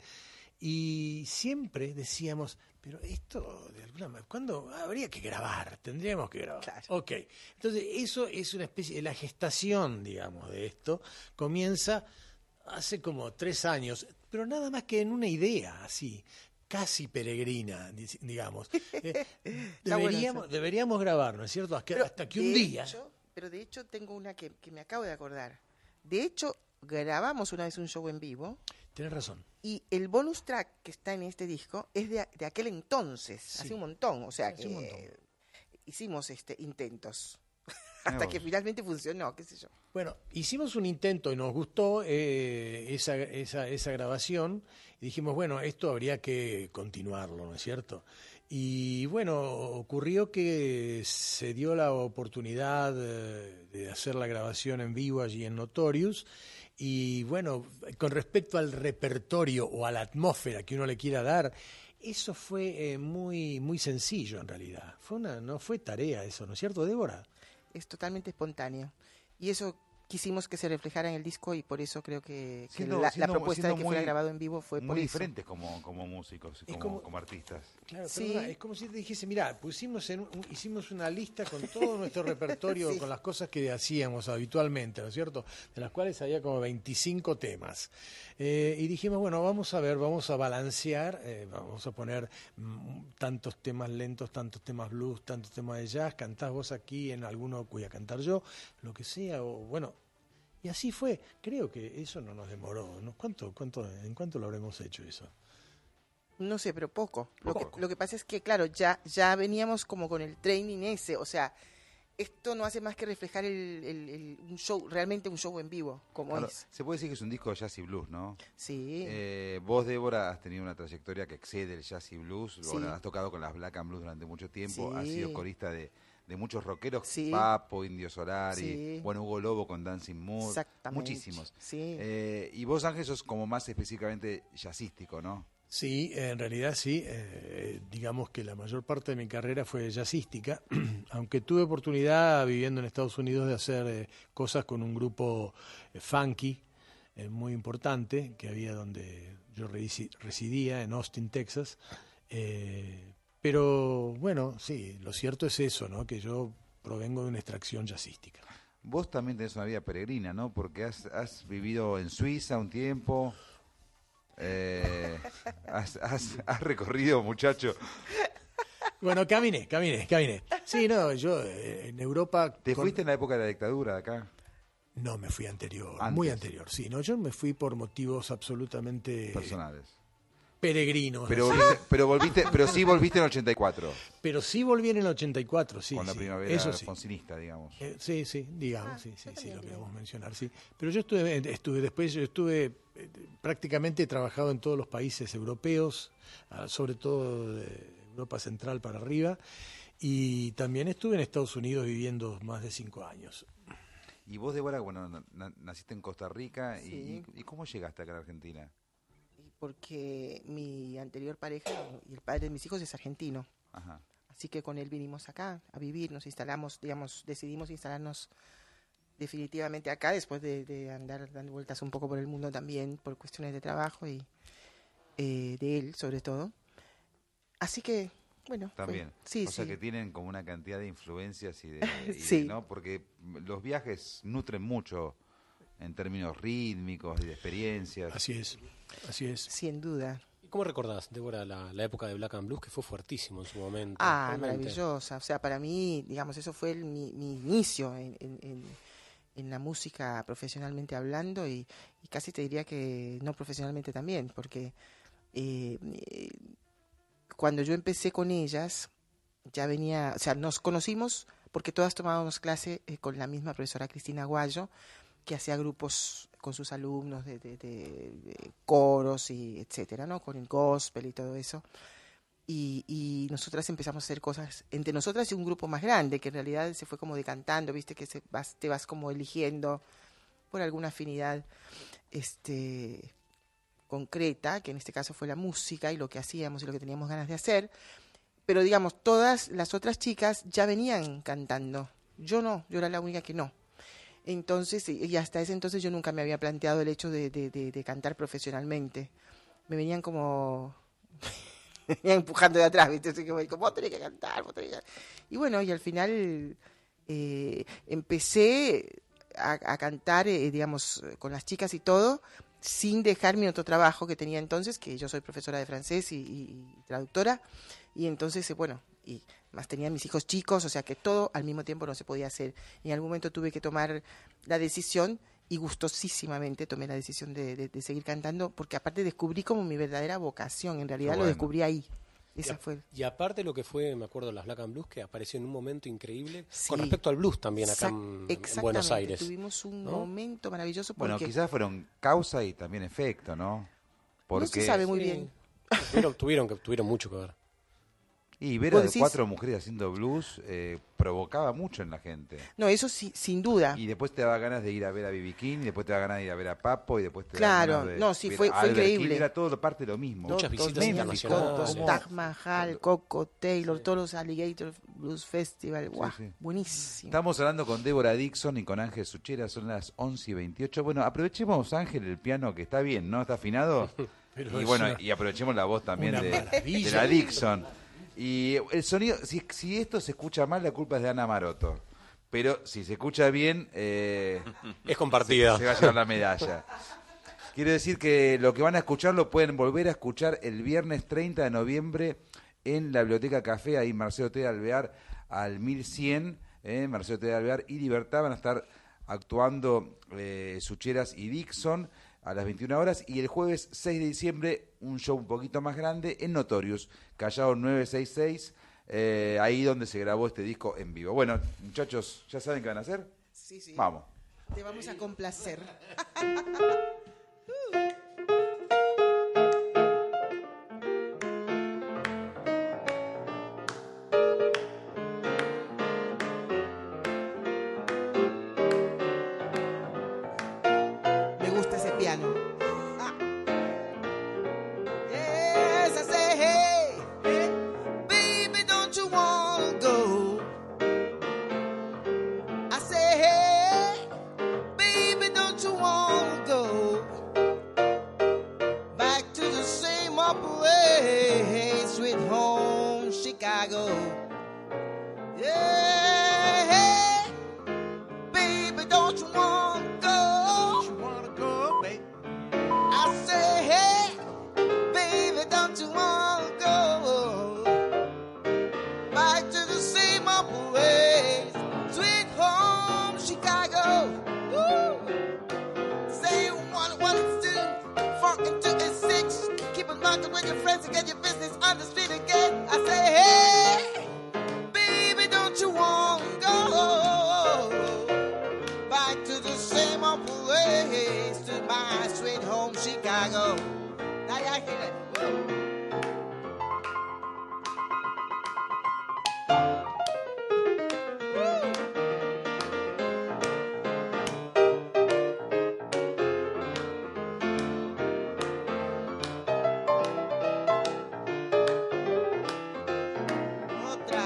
Y siempre decíamos, pero esto, de alguna manera, ¿cuándo habría que grabar? Tendríamos que grabar. Claro. Ok, entonces eso es una especie de la gestación, digamos, de esto. Comienza hace como tres años, pero nada más que en una idea, así, casi peregrina, digamos. Eh, deberíamos, deberíamos grabar, ¿no es cierto? Hasta, pero hasta que un día... Hecho, pero de hecho tengo una que, que me acabo de acordar. De hecho, grabamos una vez un show en vivo. Tienes razón. Y el bonus track que está en este disco es de, de aquel entonces, Sí. hace un montón, o sea, Hace que un montón. hicimos este intentos hasta que finalmente funcionó, qué sé yo. Bueno, hicimos un intento y nos gustó eh, esa, esa, esa grabación y dijimos, bueno, esto habría que continuarlo, ¿no es cierto? Y bueno, ocurrió que se dio la oportunidad eh, de hacer la grabación en vivo allí en Notorious. Y bueno, con respecto al repertorio o a la atmósfera que uno le quiera dar, eso fue eh, muy muy sencillo en realidad. Fue una, no fue tarea eso, ¿no es cierto, Débora? Es totalmente espontáneo. Y eso quisimos que se reflejara en el disco y por eso creo que, que Siendo- la, siendo- la propuesta de siendo que muy- fuera grabado en vivo fue por Muy eso. diferentes como, como músicos, Es como, como- como artistas. Claro, Sí. perdona, es como si te dijese, mira, pusimos en un- hicimos una lista con todo nuestro repertorio, Sí. con las cosas que hacíamos habitualmente, ¿no es cierto? De las cuales había como veinticinco temas. Eh, y dijimos, bueno, vamos a ver, vamos a balancear, eh, vamos a poner mm, tantos temas lentos, tantos temas blues, tantos temas de jazz, cantás vos aquí, en alguno voy a cantar yo, lo que sea, o bueno... Y así fue. Creo que eso no nos demoró, ¿no? ¿Cuánto, cuánto, ¿En cuánto lo habremos hecho eso? No sé, pero poco. Lo Poco. que, lo que pasa es que, claro, ya, ya veníamos como con el training ese, o sea, esto no hace más que reflejar el, el- el- un show, realmente un show en vivo, como Claro, es. se puede decir que es un disco de jazz y blues, ¿no? Sí. Eh, vos, Débora, has tenido una trayectoria que excede el jazz y blues. Sí. Bueno, has tocado con las Black and Blues durante mucho tiempo. Sí. Has sido corista de, de muchos rockeros. Sí. Papo, Indio Solari. Sí. Bueno, Hugo Lobo con Dancing Mood. Exactamente. Muchísimos. Sí. Eh, y vos, Ángel, sos como más específicamente jazzístico, ¿no? Sí, en realidad sí. Eh, digamos que la mayor parte de mi carrera fue jazzística, aunque tuve oportunidad viviendo en Estados Unidos de hacer eh, cosas con un grupo eh, funky eh, muy importante que había donde yo resi- residía, en Austin, Texas. Eh, pero bueno, sí, lo cierto es eso, ¿no? Que yo provengo de una extracción jazzística. Vos también tenés una vida peregrina, ¿no? Porque has, has vivido en Suiza un tiempo. Eh, has, has, has recorrido, muchacho. Bueno, caminé, caminé, caminé. Sí, no, yo eh, en Europa... ¿Te con- fuiste en la época de la dictadura de acá? No, me fui anterior, Antes. muy anterior, sí. No, yo me fui por motivos absolutamente Personales. peregrinos. Pero así. volviste, pero volviste, pero sí volviste en el ochenta y cuatro. Pero sí volví en el ochenta y cuatro, sí. Con la sí, primavera eso sí. alfonsinista, digamos. Eh, sí, sí, digamos, Ah, sí, sí, yo sí, también lo viví. queremos mencionar, sí. Pero yo estuve, estuve después, yo estuve eh, prácticamente he trabajado en todos los países europeos, ah, sobre todo de Europa Central para arriba, y también estuve en Estados Unidos viviendo más de cinco años. Y vos, Débora, bueno, na- na- naciste en Costa Rica, y- Sí. y, y ¿cómo llegaste acá a la Argentina? Y porque mi anterior pareja y el padre de mis hijos es argentino. Ajá. Así que con él vinimos acá a vivir, nos instalamos, digamos, decidimos instalarnos definitivamente acá después de, de andar dando vueltas un poco por el mundo también por cuestiones de trabajo y eh, de él sobre todo. Así que, bueno. fue- También. sí, o sea sí. que tienen como una cantidad de influencias y de, y de- Sí. ¿no? Porque los viajes nutren mucho en términos rítmicos y de experiencias. Así es, así es. Sin duda. ¿Y cómo recordás, Débora, la, la época de Black and Blues, que fue fuertísimo en su momento? Ah, Realmente. maravillosa. O sea, para mí, digamos, eso fue el- mi, mi inicio en, en- en- en la música profesionalmente hablando y, y casi te diría que no profesionalmente también, porque eh, eh, cuando yo empecé con ellas, ya venía, o sea, nos conocimos porque todas tomábamos clase eh, con la misma profesora Cristina Guayo, que hacía grupos con sus alumnos de, de, de, de coros y etcétera, ¿no? Con el gospel y todo eso. Y, y nosotras empezamos a hacer cosas entre nosotras y un grupo más grande, que en realidad se fue como decantando, viste, que se vas, te vas como eligiendo por alguna afinidad este concreta, que en este caso fue la música y lo que hacíamos y lo que teníamos ganas de hacer. Pero digamos, todas las otras chicas ya venían cantando. Yo no, yo era la única que no. Entonces, y hasta ese entonces yo nunca me había planteado el hecho de, de, de, de cantar profesionalmente. Me venían como... me venían empujando de atrás, ¿viste? Así que, como, vos tenés que cantar, vos tenés que... Y bueno, y al final eh, empecé a, a cantar, eh, digamos, con las chicas y todo, sin dejar mi otro trabajo que tenía entonces, que yo soy profesora de francés y, y, y traductora, y entonces, eh, bueno... y más tenía mis hijos chicos, o sea que todo al mismo tiempo no se podía hacer. En algún momento tuve que tomar la decisión, y gustosísimamente tomé la decisión de, de, de seguir cantando, porque aparte descubrí como mi verdadera vocación, en realidad Bueno. lo descubrí ahí. Esa y, a, fue. y aparte lo que fue, me acuerdo, las Black and Blues, que apareció en un momento increíble, Sí. con respecto al blues también acá en, en Buenos Aires. Tuvimos un ¿no? momento maravilloso porque... Bueno, quizás fueron causa y también efecto, ¿no? Porque... No se sabe muy Sí. bien. Tuvieron, tuvieron, que, tuvieron mucho que ver. Y ver ¿Vos a decís? cuatro mujeres haciendo blues eh, provocaba mucho en la gente. No, eso sí, sin duda. Y después te daba ganas de ir a ver a B B King, y después te daba ganas de ir a ver a Papo, y después te Claro, daba ganas de no, sí, ver fue- a fue Albert increíble. King, era todo parte de lo mismo. Muchas visitas Memphis, internacionales. como- Taj Mahal, Coco Taylor, todos los Alligator Blues Festival, guau, sí. buenísimo. Estamos hablando con Débora Dixon y con Ángel Suchera, son las once y veintiocho. Bueno, aprovechemos, Ángel, el piano que está bien, ¿no? ¿Está afinado? Pero y es bueno, una- y aprovechemos la voz también una de, maravilla. de la Dixon. Y el sonido, si, si esto se escucha mal, la culpa es de Ana Maroto. Pero si se escucha bien, eh, es compartida. Se, se va a llevar la medalla. Quiero decir que lo que van a escuchar lo pueden volver a escuchar el viernes treinta de noviembre en la Biblioteca Café, ahí Marcelo T. de Alvear al mil cien, eh, Marcelo T. de Alvear y Libertad van a estar actuando eh, Sucheras y Dixon a las veintiuna horas, y el jueves seis de diciembre un show un poquito más grande en Notorious, Callao novecientos sesenta y seis, eh, ahí donde se grabó este disco en vivo. Bueno, muchachos, ¿ya saben qué van a hacer? Sí, sí. Vamos. Te vamos a complacer. Me gusta ese piano. Ah. Yes, I say, hey, hey, baby, don't you wanna go? I say, hey, baby, don't you wanna go back to the same old place, sweet home, Chicago? Yeah, hey, baby, don't you wanna go? Don't you wanna go, baby? I say, hey, baby, don't you wanna go back to the same old place, sweet home, Chicago? Woo! Say one, one, two, four, and two, and six. Keep it locked with your friends and get your business on the street again. I say, hey, baby, don't you wanna go back to the same old place, to my sweet home, Chicago? Now y'all hear that? Woo! Otra.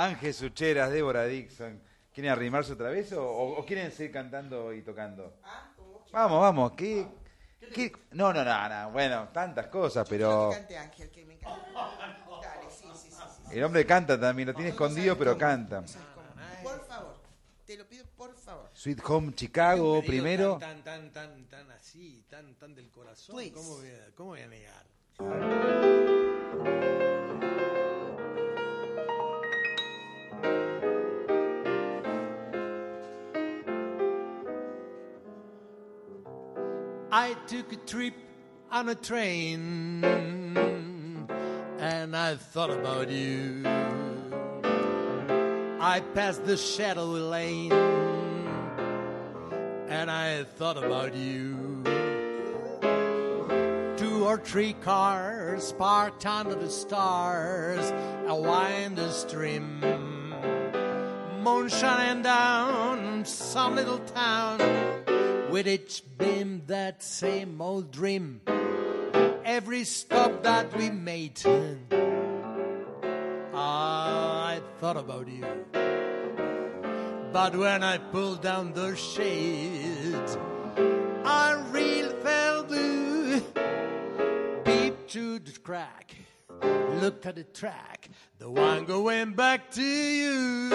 Ángel Sucheras, Débora Dixon. ¿Quieren arrimarse otra vez o, o, o quieren seguir cantando y tocando? Vamos, vamos. ¿Qué, qué? No, no, no, no. Bueno, tantas cosas, pero... Que cante Ángel, que me encanta. Dale, sí, sí, sí, sí. El hombre canta también, lo tiene escondido, pero canta. Por favor, te lo pido por favor. Sweet Home Chicago primero. Tan, tan, tan, tan así, tan, tan del corazón. Please. ¿Cómo voy a, cómo voy a negar? I took a trip on a train and I thought about you. I passed the shadowy lane and I thought about you. Two or three cars parked under the stars, a winding stream, moon shining down some little town. With each beam, that same old dream. Every stop that we made, I thought about you. But when I pulled down the shades, I really felt blue. Peeped through the crack, looked at the track, the one going back to you.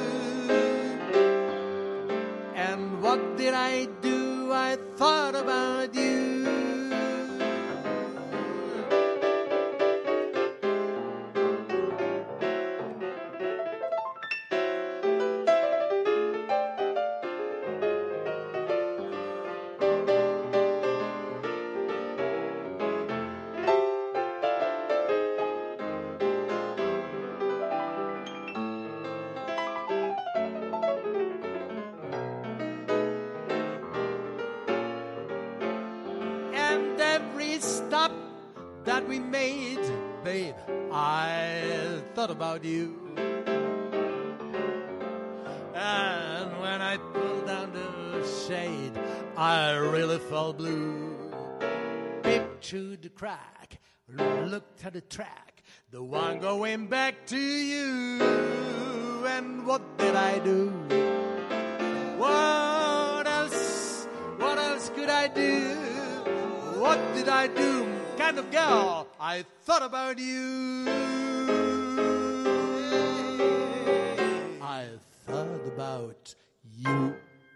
And what did I do? I thought about you. That we made, babe, I thought about you. And when I pulled down the shade, I really felt blue. Peeped through the crack, looked at the track, the one going back to you. And what did I do? What else, what else could I do? What did I do? Kind of girl, I thought about you. I thought about you.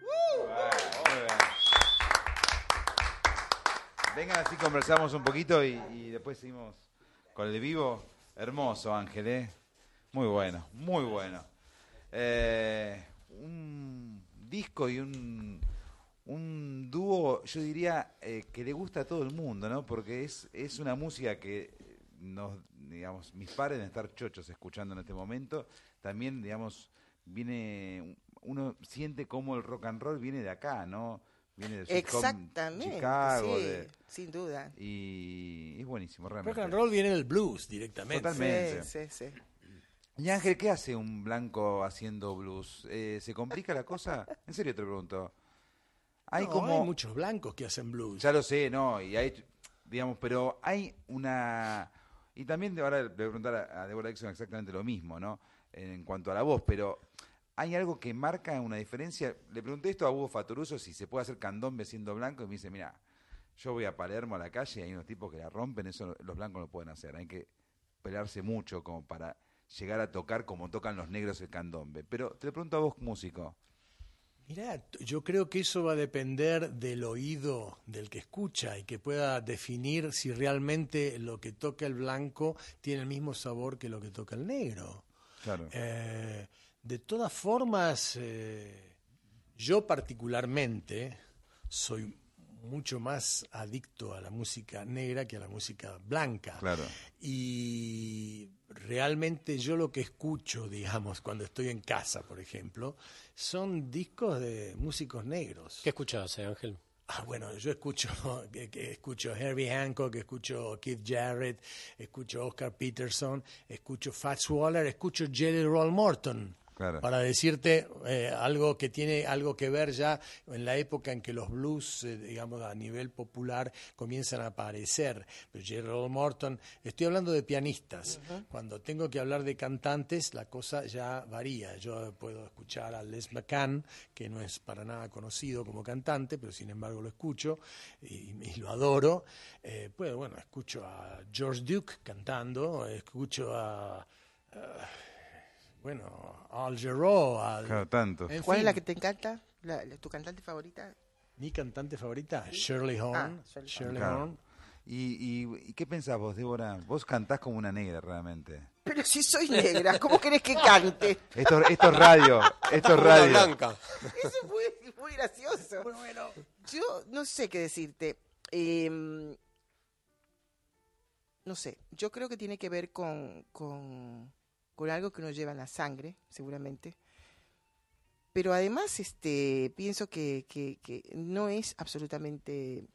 Vengan así conversamos un poquito y, y después seguimos con el vivo. Hermoso, Ángel, ¿eh? Muy bueno, muy bueno. Eh, un disco y un... un dúo, yo diría, eh, que le gusta a todo el mundo, ¿no? Porque es, es una música que nos, digamos, mis padres deben estar chochos escuchando en este momento. También, digamos, viene, uno siente como el rock and roll viene de acá, ¿no? Viene de Exactamente, Chicago, sí, de, sin duda. Y es buenísimo, realmente. Rock and roll viene del blues directamente. Totalmente. Sí, sí, sí. Y Ángel, ¿qué hace un blanco haciendo blues? Eh, ¿Se complica la cosa? En serio te lo pregunto. Hay, no, como, hay muchos blancos que hacen blues. Ya lo sé, no, y hay, digamos, pero hay una... Y también ahora le voy a preguntar a, a Deborah Dixon exactamente lo mismo, ¿no? En cuanto a la voz, pero hay algo que marca una diferencia. Le pregunté esto a Hugo Fatoruso si se puede hacer candombe siendo blanco y me dice, mira, yo voy a Palermo a la calle y hay unos tipos que la rompen, eso los blancos no pueden hacer. Hay que pelearse mucho como para llegar a tocar como tocan los negros el candombe. Pero te lo pregunto a vos, músico. Mirá, yo creo que eso va a depender del oído del que escucha y que pueda definir si realmente lo que toca el blanco tiene el mismo sabor que lo que toca el negro. Claro. Eh, de todas formas, eh, yo particularmente soy mucho más adicto a la música negra que a la música blanca. Claro. Y realmente yo lo que escucho, digamos, cuando estoy en casa, por ejemplo, son discos de músicos negros. ¿Qué escuchás, eh, Ángel? Ah, bueno, yo escucho, escucho Herbie Hancock, escucho Keith Jarrett, escucho Oscar Peterson, escucho Fats Waller, escucho Jelly Roll Morton. Claro. Para decirte eh, algo que tiene algo que ver ya en la época en que los blues, eh, digamos, a nivel popular comienzan a aparecer. Pero Gerald Morton, estoy hablando de pianistas. Uh-huh. Cuando tengo que hablar de cantantes, la cosa ya varía. Yo puedo escuchar a Les McCann, que no es para nada conocido como cantante, pero sin embargo lo escucho y, y lo adoro. Eh, pues bueno, escucho a George Duke cantando, escucho a... a Bueno, Al Jarreau, al... Claro, tanto. ¿Cuál fin. es la que te encanta? La, la- ¿Tu cantante favorita? Mi cantante favorita, Shirley Horn. Ah, Shirley Shirley Claro. Horn. ¿Y, y, ¿Y qué pensás vos, Débora? Vos cantás como una negra realmente. Pero si soy negra, ¿cómo querés que cante? Esto, esto es radio, esto es radio. Blanca. Eso es muy, muy gracioso. Bueno, yo no sé qué decirte. Eh, no sé, yo creo que tiene que ver con, con, con algo que uno lleva en la sangre, seguramente. Pero además, este, pienso que, que, que no es absolutamente,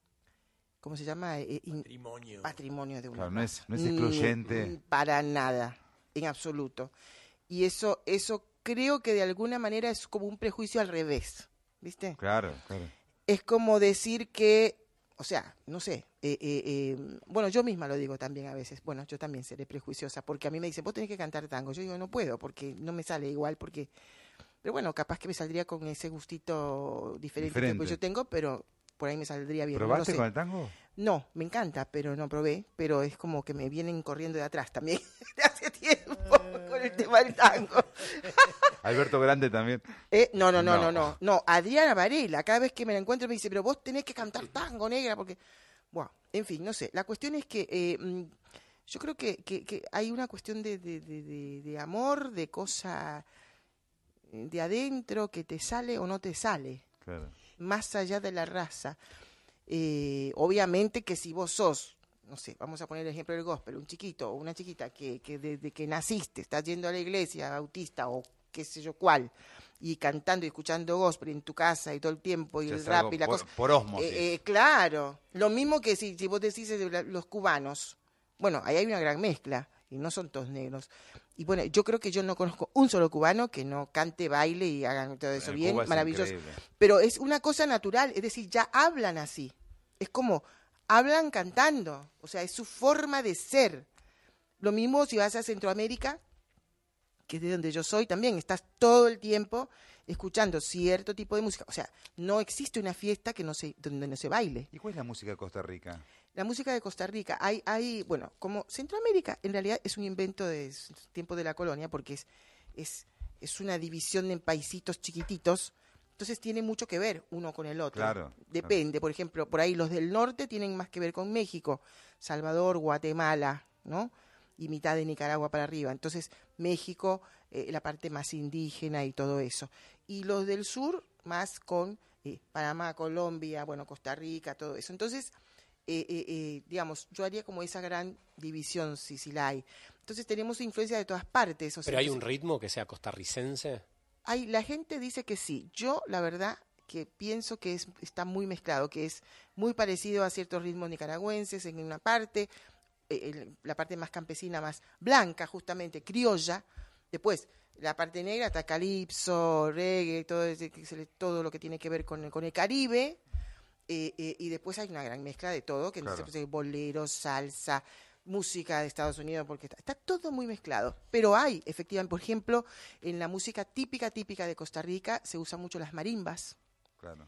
¿cómo se llama? Eh, in- Patrimonio. patrimonio de uno. Claro, no es, no es excluyente. Ni- para nada, en absoluto. Y eso, eso creo que de alguna manera es como un prejuicio al revés, ¿viste? Claro, claro. Es como decir que, o sea, no sé, eh, eh, eh, bueno, yo misma lo digo también a veces, bueno, yo también seré prejuiciosa, porque a mí me dicen, vos tenés que cantar tango, yo digo, no puedo, porque no me sale igual, porque, pero bueno, capaz que me saldría con ese gustito diferente, que Diferente. pues yo tengo, pero por ahí me saldría bien. no lo ¿Probaste sé. con el tango? No, me encanta, pero no probé, pero es como que me vienen corriendo de atrás también, de hace tiempo, con el tema del tango. Alberto Grande también. Eh, no, no, no, No. no, no, no, Adriana Varela, cada vez que me la encuentro me dice, pero vos tenés que cantar tango, negra, porque, bueno, en fin, no sé, la cuestión es que eh, mm, yo creo que, que, que hay una cuestión de, de, de, de, de amor, de cosa eh, de adentro que te sale o no te sale, Claro. más allá de la raza. Eh, obviamente que si vos sos, no sé, vamos a poner el ejemplo del gospel, un chiquito o una chiquita que, que desde que naciste estás yendo a la iglesia bautista o qué sé yo cuál, y cantando y escuchando gospel en tu casa y todo el tiempo y Ya el es rap algo y la por- cosa. por ósmosis. Eh, eh, claro, lo mismo que si, si vos decís de la- los cubanos, bueno, ahí hay una gran mezcla y no son todos negros. Y bueno, yo creo que yo no conozco un solo cubano que no cante, baile y hagan todo eso En bien, Cuba es maravilloso. increíble. Pero es una cosa natural, es decir, ya hablan así. Es como, hablan cantando, o sea, es su forma de ser. Lo mismo si vas a Centroamérica, que es de donde yo soy también, estás todo el tiempo escuchando cierto tipo de música. O sea, no existe una fiesta que no se, donde no se baile. ¿Y cuál es la música de Costa Rica? La música de Costa Rica, hay, hay, bueno, como Centroamérica en realidad es un invento de s- tiempo de la colonia, porque es, es, es una división en paisitos chiquititos, entonces tiene mucho que ver uno con el otro. Claro, Depende, por ejemplo, por ahí los del norte tienen más que ver con México, Salvador, Guatemala, ¿no? Y mitad de Nicaragua para arriba. Entonces, México, eh, la parte más indígena y todo eso. Y los del sur, más con eh, Panamá, Colombia, bueno, Costa Rica, todo eso. Entonces, eh, eh, eh, digamos, yo haría como esa gran división, si, si la hay. Entonces, tenemos influencia de todas partes. O sea, ¿Pero hay entonces- un ritmo que sea costarricense? hay, la gente dice que sí. Yo, la verdad, que pienso que es, está muy mezclado, que es muy parecido a ciertos ritmos nicaragüenses en una parte, eh, el- la parte más campesina, más blanca, justamente, criolla. Después, la parte negra está calipso, reggae, todo, ese- que se le- todo lo que tiene que ver con, el- con el Caribe. Eh, eh, y después hay una gran mezcla de todo, que Claro. entonces hay boleros, salsa, música de Estados Unidos, porque está, está todo muy mezclado. Pero hay, efectivamente, por ejemplo, en la música típica, típica de Costa Rica, se usan mucho las marimbas. Claro.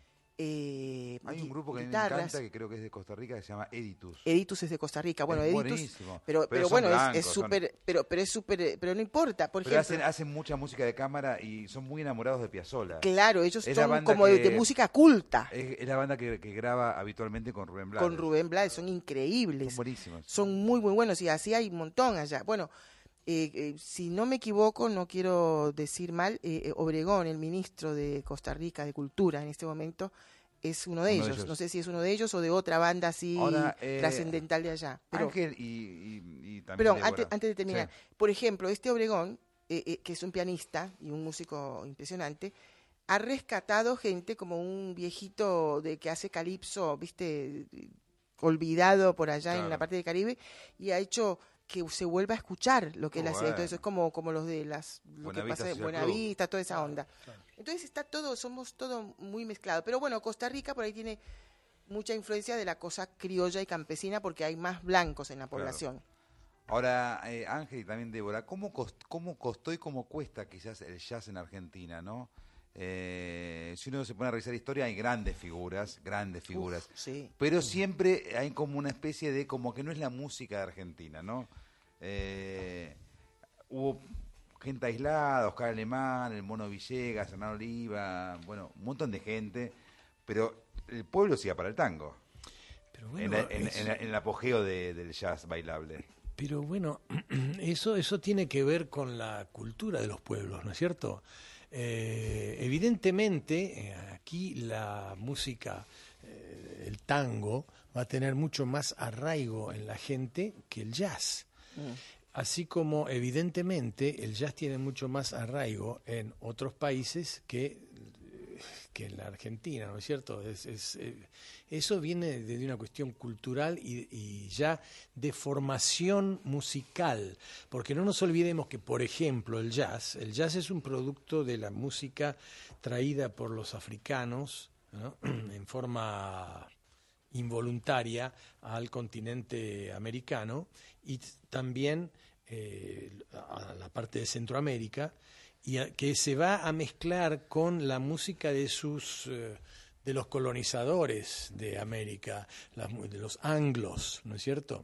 Eh, Hay un gui- grupo que a mí me guitarras. encanta, que creo que es de Costa Rica, que se llama Editus. Editus es de Costa Rica. Bueno, Es Editus, buenísimo. pero, Pero pero, son bueno, es- blancos, es son- súper, pero, pero es súper, eh, pero no importa. Por Pero ejemplo, hacen, hacen mucha música de cámara y son muy enamorados de Piazzolla. claro, ellos Es la son banda como de, que- de música culta. Es, es la banda que, que graba habitualmente con Rubén Blades. Con Rubén Blades, son increíbles. Son buenísimos. Son muy, muy buenos y así hay un montón allá. Bueno, eh, eh, si no me equivoco, no quiero decir mal, eh, eh, Obregón, el ministro de Costa Rica de Cultura en este momento, es uno de, Uno de ellos. ellos. No sé si es uno de ellos o de otra banda así Ahora, eh, trascendental de allá. Pero, Ángel y, y, y también perdón, Débora. antes, antes de terminar. Sí. Por ejemplo, este Obregón, eh, eh, que es un pianista y un músico impresionante, ha rescatado gente como un viejito de que hace calipso, viste, olvidado por allá en Claro. la parte del Caribe, y ha hecho que se vuelva a escuchar lo que Oh, él hacía. bueno. Entonces es como, como los de las lo que Buenavista pasa en Social Buenavista, toda esa onda. Entonces está todo, somos todo muy mezclado. Pero bueno, Costa Rica por ahí tiene mucha influencia de la cosa criolla y campesina porque hay más blancos en la Claro. población. Ahora, eh, Ángel y también Débora, ¿cómo, cost- ¿cómo costó y cómo cuesta quizás el jazz en Argentina, no? Eh, si uno se pone a revisar historia, hay grandes figuras, grandes figuras. Uf, sí. Pero siempre hay como una especie de, como que no es la música de Argentina, ¿no? Eh, hubo gente aislada, Oscar Alemán, el Mono Villegas, Hernán Oliva, bueno, un montón de gente, pero el pueblo se iba para el tango. Pero bueno, en, la- en- es- en la- en el apogeo de- del jazz bailable. Pero bueno, eso, eso tiene que ver con la cultura de los pueblos, ¿no es cierto? Eh, evidentemente, eh, aquí la música, eh, el tango, va a tener mucho más arraigo en la gente que el jazz. Así como, evidentemente, el jazz tiene mucho más arraigo en otros países que, que en la Argentina, ¿no es cierto? Es, es, eh, eso viene de una cuestión cultural y, y ya de formación musical, porque no nos olvidemos que, por ejemplo, el jazz, el jazz es un producto de la música traída por los africanos, ¿no? En forma involuntaria al continente americano y también eh, a la parte de Centroamérica, y a, que se va a mezclar con la música de sus eh, de los colonizadores de América, las, de los anglos, ¿no es cierto?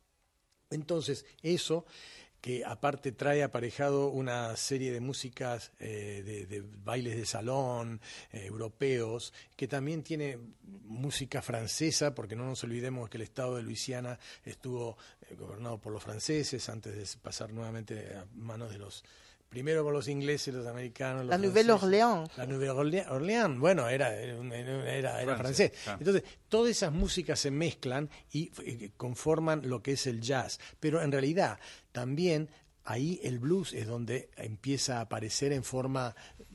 Entonces, eso que aparte trae aparejado una serie de músicas, eh, de, de bailes de salón, eh, europeos, que también tiene música francesa, porque no nos olvidemos que el estado de Luisiana estuvo eh, gobernado por los franceses antes de pasar nuevamente a manos de los... Primero por los ingleses, los americanos, los La Nouvelle franceses. Orléans. La Nouvelle Orléans, Orléans, bueno, era, era, era, era Francia, francés. ah. Entonces, todas esas músicas se mezclan y eh, conforman lo que es el jazz. Pero en realidad, también ahí el blues es donde empieza a aparecer en forma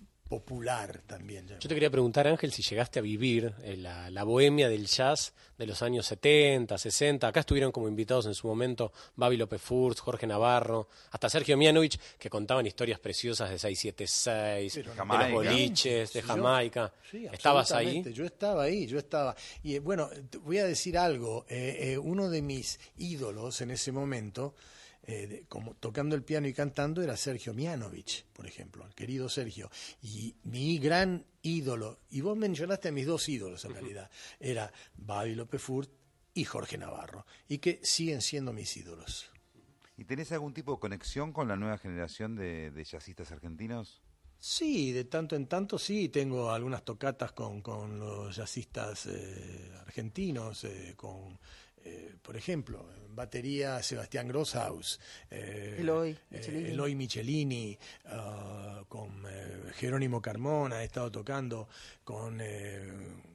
popular también. Yo te quería preguntar, Ángel, si llegaste a vivir eh, la, la bohemia del jazz de los años setenta, sesenta. Acá estuvieron como invitados en su momento Babi López Furz, Jorge Navarro, hasta Sergio Mianovich, que contaban historias preciosas de seis siete seis, Pero de Jamaica. los boliches, de Yo- Jamaica. Sí, ¿Estabas ahí? absolutamente. Yo estaba ahí, yo estaba. Y eh, bueno, te voy a decir algo. eh, eh, uno de mis ídolos en ese momento, eh, de- como tocando el piano y cantando, era Sergio Mianovich, por ejemplo, el querido Sergio. Y mi gran ídolo, y vos mencionaste a mis dos ídolos en realidad, era Babi López Furt y Jorge Navarro, y que siguen siendo mis ídolos. ¿Y tenés algún tipo de conexión con la nueva generación de, de jazzistas argentinos? Sí, de tanto en tanto sí, tengo algunas tocatas con, con los jazzistas eh, argentinos, eh, con, eh, por ejemplo, en batería Sebastián Grosshaus, eh, Eloy eh, Michelini. Eloy Michelini, ah, con eh, Jerónimo Carmona, he estado tocando con, eh,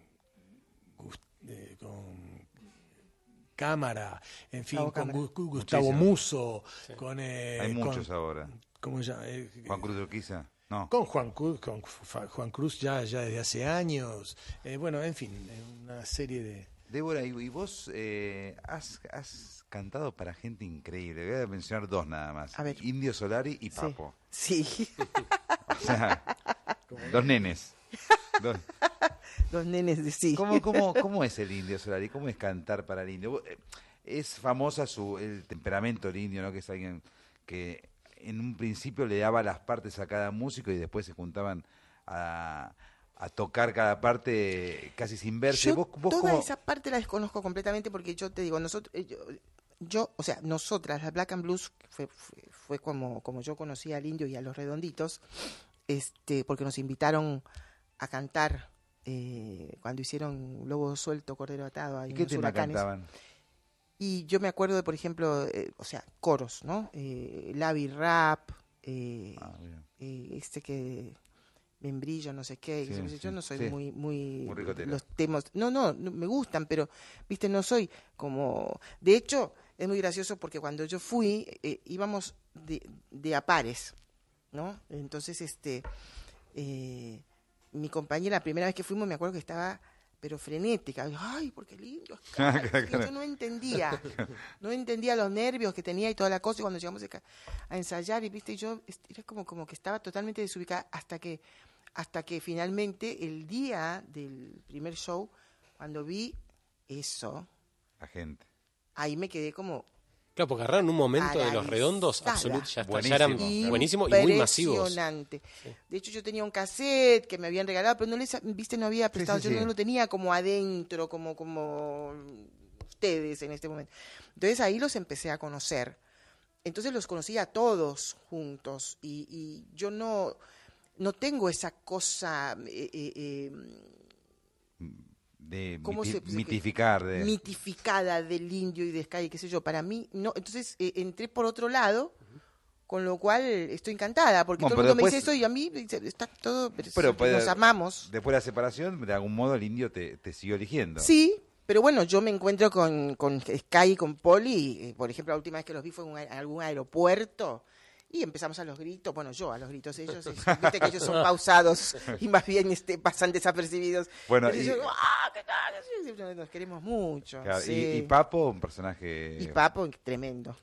Gus- eh, con Cámara, en fin, Gustavo con Cámara. Gu- Gu- Gustavo Muchísimo. Musso, con... eh, Hay con- muchos ahora. ¿Cómo se llama? Eh, Juan Cruz de Urquiza. No. con Juan Cruz, con Fa- Juan Cruz ya, ya desde hace años. Eh, bueno, en fin, eh, una serie de... Débora, y, y vos eh, has, has cantado para gente increíble. Voy a mencionar dos nada más. A ver. Indio Solari y Papo. Sí. O sea, dos nenes. Dos- Los nenes de sí. ¿Cómo, cómo, ¿Cómo es el Indio Solari? ¿Cómo es cantar para el indio? Vos, eh, Es famosa su el temperamento del indio, ¿no? Que es alguien que en un principio le daba las partes a cada músico y después se juntaban a, a tocar cada parte casi sin verse. Yo ¿Vos, vos toda cómo- esa parte la desconozco completamente porque yo te digo, nosotros, eh, yo, yo, o sea, nosotras, la Black and Blues fue, fue, fue como, como yo conocí al Indio y a los Redonditos, este, porque nos invitaron a cantar eh, cuando hicieron Lobo Suelto, Cordero Atado, ahí ¿Y en qué los tema huracanes. cantaban? Y yo me acuerdo de, por ejemplo, eh, o sea, coros, ¿no? Eh, Lavi Rap, eh, Ah, bien. eh, este que membrillo, no sé qué. Sí, yo sí, yo no soy sí. muy, muy, Muy ricotera. los temas, no, no, no, me gustan, pero, viste, no soy como, de hecho, es muy gracioso porque cuando yo fui, eh, íbamos de, de a pares, ¿no? Entonces, este, eh, mi compañera, la primera vez que fuimos, me acuerdo que estaba pero frenética. Ay, porque el indio es caro. Yo no entendía, no entendía los nervios que tenía y toda la cosa. Y cuando llegamos a ensayar, y viste, yo era como, como que estaba totalmente desubicada hasta que, hasta que finalmente el día del primer show, cuando vi eso, la gente, ahí me quedé como... Claro, porque agarraron un momento de los redondos absoluto, ya, está, ya eran buenísimo y muy masivos. Impresionante. Sí. De hecho, yo tenía un cassette que me habían regalado, pero no les, viste, no había prestado, sí, sí, yo sí. no lo tenía como adentro, como, como ustedes en este momento. Entonces ahí los empecé a conocer. Entonces los conocí a todos juntos y, y yo no, no tengo esa cosa... Eh, eh, eh, de miti se, mitificar de... mitificada del indio y de Sky, qué sé yo, para mí no. Entonces eh, entré por otro lado, con lo cual estoy encantada, porque bueno, todo el mundo después, me dice eso y a mí está todo, pero, pero puede, nos amamos. Después de la separación, de algún modo el indio te, te siguió eligiendo. Sí, pero bueno, yo me encuentro con, con Sky y con Poli, por ejemplo, la última vez que los vi fue en, un, en algún aeropuerto, y empezamos a los gritos, bueno, yo a los gritos, ellos, viste que ellos son pausados y más bien este, pasan desapercidos. Bueno, y, y, yo, ¡ah, qué tal! Nos queremos mucho. Claro, sí. y, y Papo, un personaje... Y Papo, tremendo.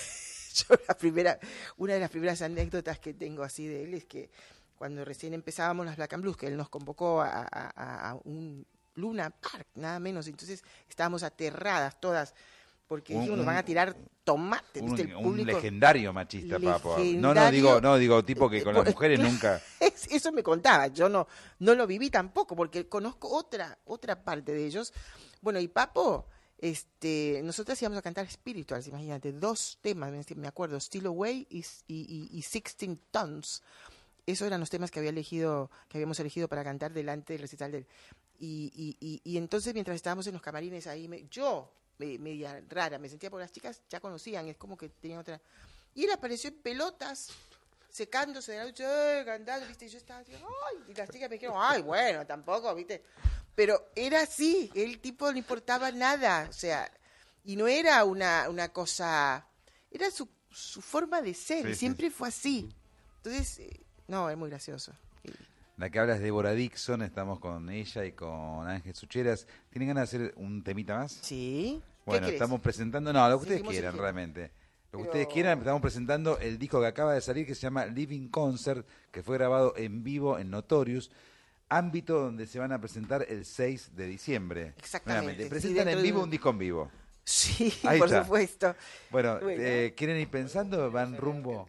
Yo la primera, una de las primeras anécdotas que tengo así de él es que cuando recién empezábamos las Black and Blues, que él nos convocó a, a, a un Luna Park, nada menos, entonces estábamos aterradas todas, porque un, dijimos, nos van a tirar tomate, un, ¿viste? El público, un legendario machista, legendario, Papo. No, no digo, no digo tipo que con las mujeres nunca. Eso me contaba, yo no, no lo viví tampoco, porque conozco otra, otra parte de ellos. Bueno, y Papo, este, nosotros íbamos a cantar Spirituals, imagínate, dos temas, me acuerdo, Still Away y, y, y Sixteen Tons. Esos eran los temas que había elegido, que habíamos elegido para cantar delante del recital de él. Y, y, y, y entonces mientras estábamos en los camarines ahí, me, yo media rara, me sentía, porque las chicas ya conocían, es como que tenían otra... Y él apareció en pelotas, secándose de la ducha, cantando, ¿viste? Y yo estaba así, ¡ay! Y las chicas me dijeron, ¡ay, bueno, tampoco, ¿viste? Pero era así, el tipo no importaba nada, o sea, y no era una, una cosa... Era su, su forma de ser, sí, y siempre sí. fue así. Entonces, eh, no, es muy gracioso. La que habla es Débora Dixon, estamos con ella y con Ángel Sucheras. ¿Tienen ganas de hacer un temita más? Sí. Bueno, estamos presentando, no, lo que ustedes quieran el... realmente. Lo Pero... que ustedes quieran, estamos presentando el disco que acaba de salir que se llama Living Concert, que fue grabado en vivo en Notorious, ámbito donde se van a presentar el seis de diciembre. Exactamente. Nuevamente. Presentan sí, en vivo de... un disco en vivo. Sí, Ahí por está. supuesto. Bueno, bueno. Eh, ¿quieren ir pensando? Van rumbo...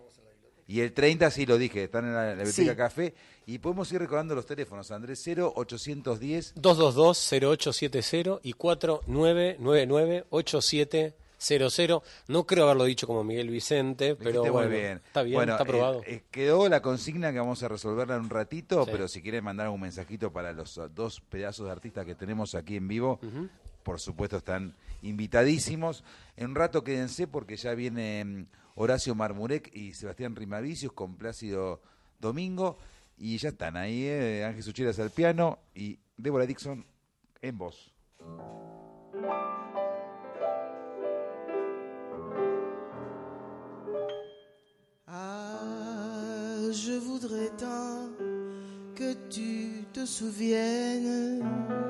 Y el treinta, sí lo dije, están en la, la Biblioteca sí. Café. Y podemos ir recordando los teléfonos, Andrés, cero ochocientos diez dos dos dos cero ocho siete cero y cuatro nueve nueve nueve ocho siete cero cero. No creo haberlo dicho como Miguel Vicente, pero bueno, muy bien. Está bien, bueno, está aprobado. Eh, eh, quedó la consigna que vamos a resolverla en un ratito, sí. pero si quieren mandar un mensajito para los dos pedazos de artistas que tenemos aquí en vivo, uh-huh. por supuesto están invitadísimos. En un rato quédense porque ya viene Horacio Marmurek y Sebastián Rimavicius con Plácido Domingo y ya están ahí, eh, Ángel Sucheras al piano y Débora Dixon en voz. Ah, je voudrais tant que tu te souviennes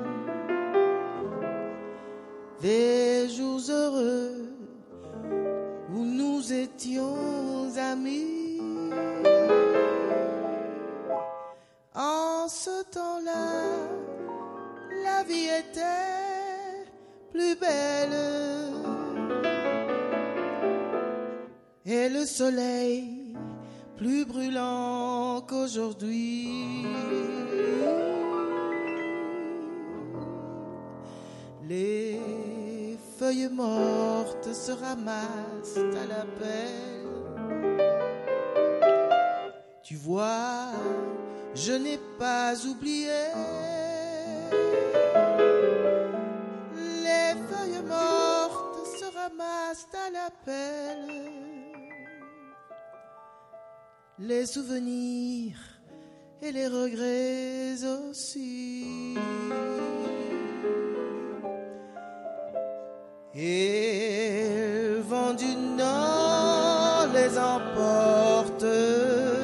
des jours heureux où nous étions amis. En ce temps-là, la vie était plus belle et le soleil plus brûlant qu'aujourd'hui. Les feuilles mortes se ramassent à la pelle. Tu vois, je n'ai pas oublié. Les feuilles mortes se ramassent à la pelle. Les souvenirs et les regrets aussi. Et le vent du nord les emporte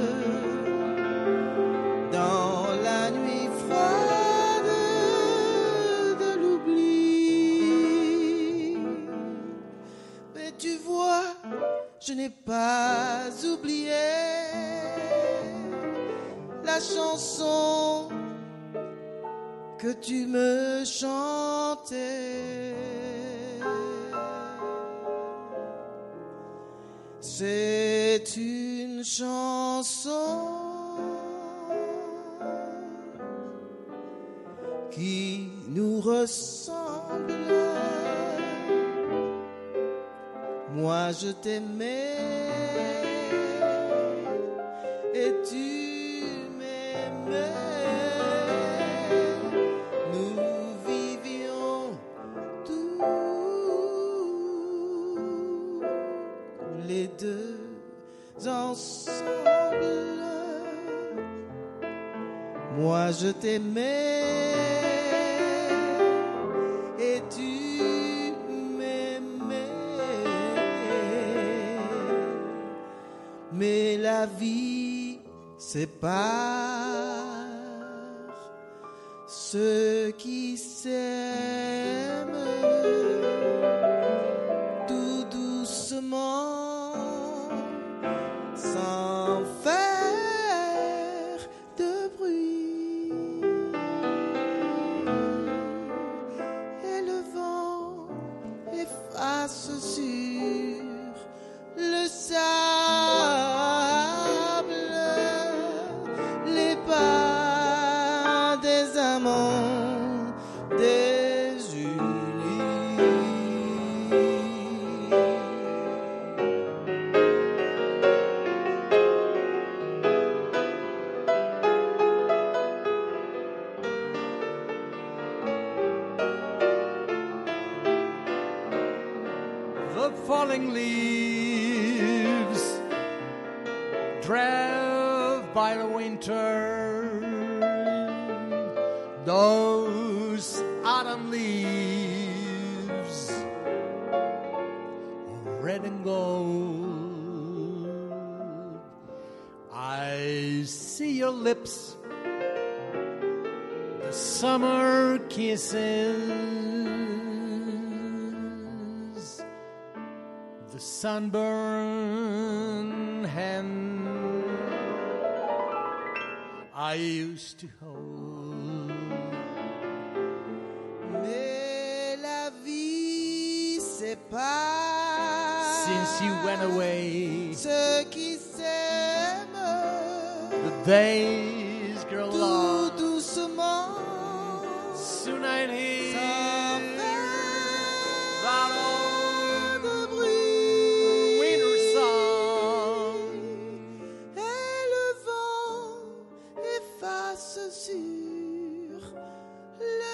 dans la nuit froide. pas oublier la chanson que tu me chantais. C'est une chanson qui nous ressemble. Moi je t'aimais et tu m'aimais. Nous vivions tous les deux ensemble. Moi je t'aimais et tu m'aimais. Mais la vie sépare ceux qui s'aiment tout doucement, sans faire de bruit. Et le vent efface sur le sable les pas des amants désunis. The falling leaves drive by the winter, those autumn leaves, red and gold. I see your lips, the summer kisses, the sunburned hand I used to hold. Mais la vie sépare Since you went away, ceux qui s'aiment the days grow tout long. doucement, Soon I'll hear sans that faire old de bruit. winter song. Et le vent efface sur le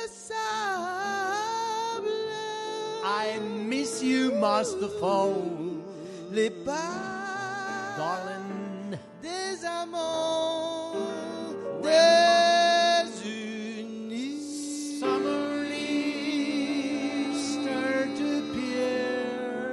sable I miss you most of all, les pas darling. des amants désunis. Summer leaves start to appear.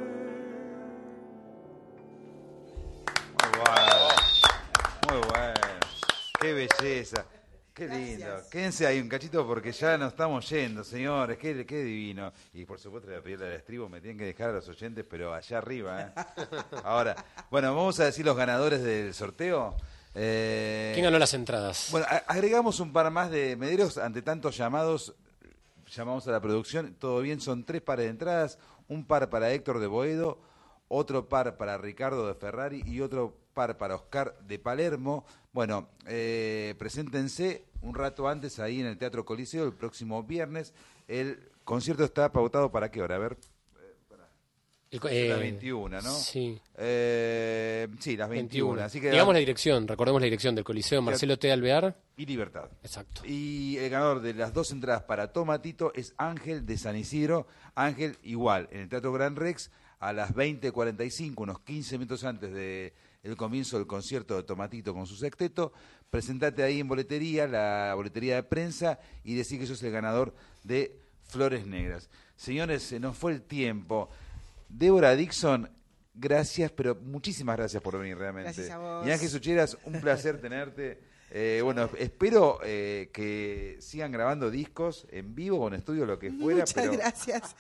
Muy bueno. Muy bueno. Qué belleza. Qué lindo. Quédense ahí un cachito porque ya nos estamos yendo, señores. Qué, qué divino. Y por supuesto le voy a pedir al estribo, me tienen que dejar a los oyentes, pero allá arriba. ¿eh? Ahora, bueno, vamos a decir los ganadores del sorteo. Eh, ¿Quién ganó las entradas? Bueno, a- agregamos un par más de mederos ante tantos llamados. Llamamos a la producción. Todo bien, son tres pares de entradas. Un par para Héctor de Boedo, otro par para Ricardo de Ferrari y otro par para Oscar de Palermo. Bueno, eh, preséntense un rato antes ahí en el Teatro Coliseo el próximo viernes. El concierto está pautado para qué hora, a ver. El co- Las eh, veintiuna, ¿no? Sí. Eh, sí, las veintiuna. Así que Digamos la dirección, recordemos la dirección del Coliseo Marcelo T. Alvear. y Libertad. Exacto. Y el ganador de las dos entradas para Tomatito es Ángel de San Isidro. Ángel, igual, en el Teatro Gran Rex, a las veinte cuarenta y cinco, unos quince minutos antes de el comienzo del concierto de Tomatito con su sexteto. Presentate ahí en boletería, la boletería de prensa, y decí que sos el ganador de Flores Negras. Señores, se nos fue el tiempo. Débora Dixon, gracias, pero muchísimas gracias por venir realmente. Gracias a vos. Y Ángel Sucheras, un placer tenerte. Eh, bueno, espero eh, que sigan grabando discos en vivo o en estudio, lo que fuera. Muchas pero gracias.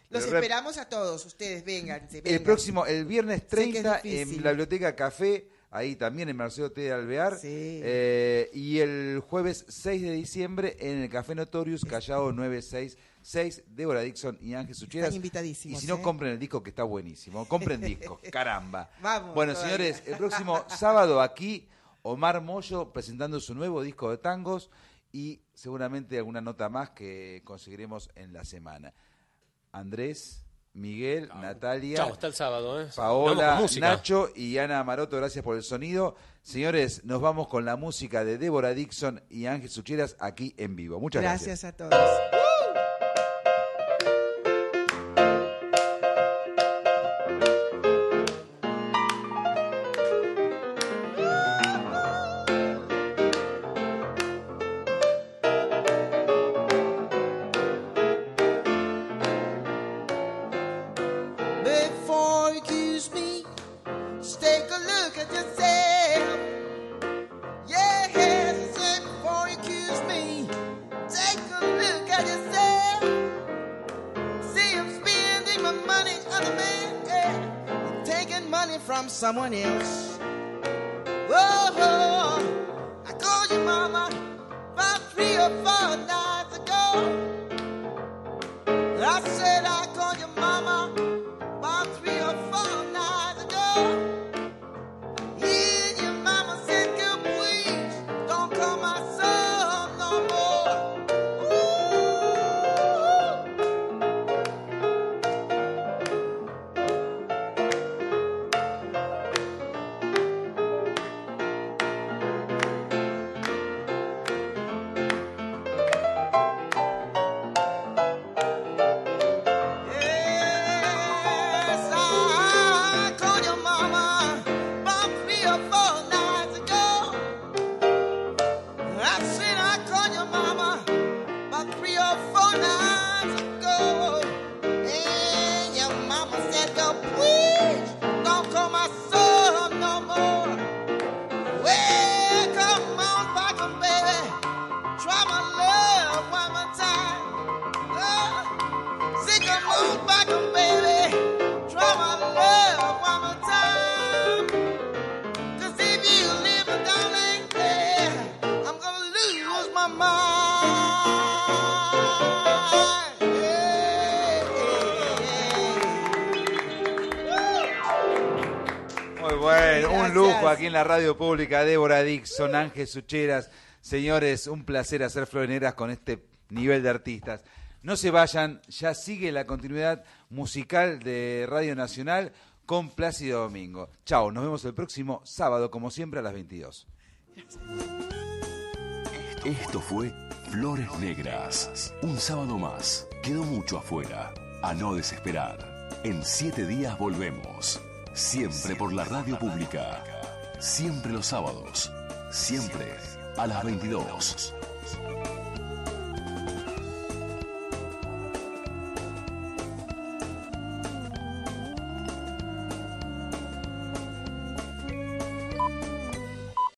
Los Pero, esperamos a todos, ustedes vengan. El próximo, el viernes treinta, que es en difícil. la Biblioteca Café, ahí también en Marcelo T. de Alvear. Sí. Eh, y el jueves seis de diciembre en el Café Notorious, Callao nueve seis seis, Débora Dixon y Ángel Sucheras. Están invitadísimos. Y si no, ¿eh? compren el disco que está buenísimo. Compren disco, caramba. Vamos. Bueno, todavía. señores, el próximo sábado aquí, Omar Mollo presentando su nuevo disco de tangos y seguramente alguna nota más que conseguiremos en la semana. Andrés, Miguel, Chao. Natalia, Chao, hasta el sábado, ¿eh? Paola, Vamos con música. Nacho y Ana Maroto, gracias por el sonido. Señores, nos vamos con la música de Débora Dixon y Ángel Sucheras aquí en vivo. Muchas gracias. Gracias a todos. Before you accuse me, just take a look at yourself. Yes, I said before you accuse me, take a look at yourself. See, I'm spending my money on a man, yeah, and taking money from someone else. Oh, I called your mama about three or four nights ago. I said I called your mama about three or four nights ago. Yeah, your mama said, girl, please don't call my son no more. Yes, I called your mama about three or four nights ago. I said I called your mama about three or four nights ago. And your mama said, girl, please don't call my son no more. Well, come on back, baby. Try my love one more time. Oh, say, come on back, baby. Try my love one more time. 'Cause if you leave me, darling, yeah, I'm gonna lose my mind. Muy bueno, un Gracias. lujo aquí en la radio pública. Débora Dixon, Ángel Sucheras. Señores, un placer hacer Flores Negras con este nivel de artistas. No se vayan, ya sigue la continuidad musical de Radio Nacional con Plácido Domingo. Chao, nos vemos el próximo sábado, como siempre, a las veintidós. Esto fue Flores Negras. Un sábado más. Quedó mucho afuera. A no desesperar. En siete días volvemos. Siempre por la radio pública. Siempre los sábados. Siempre a las veintidós.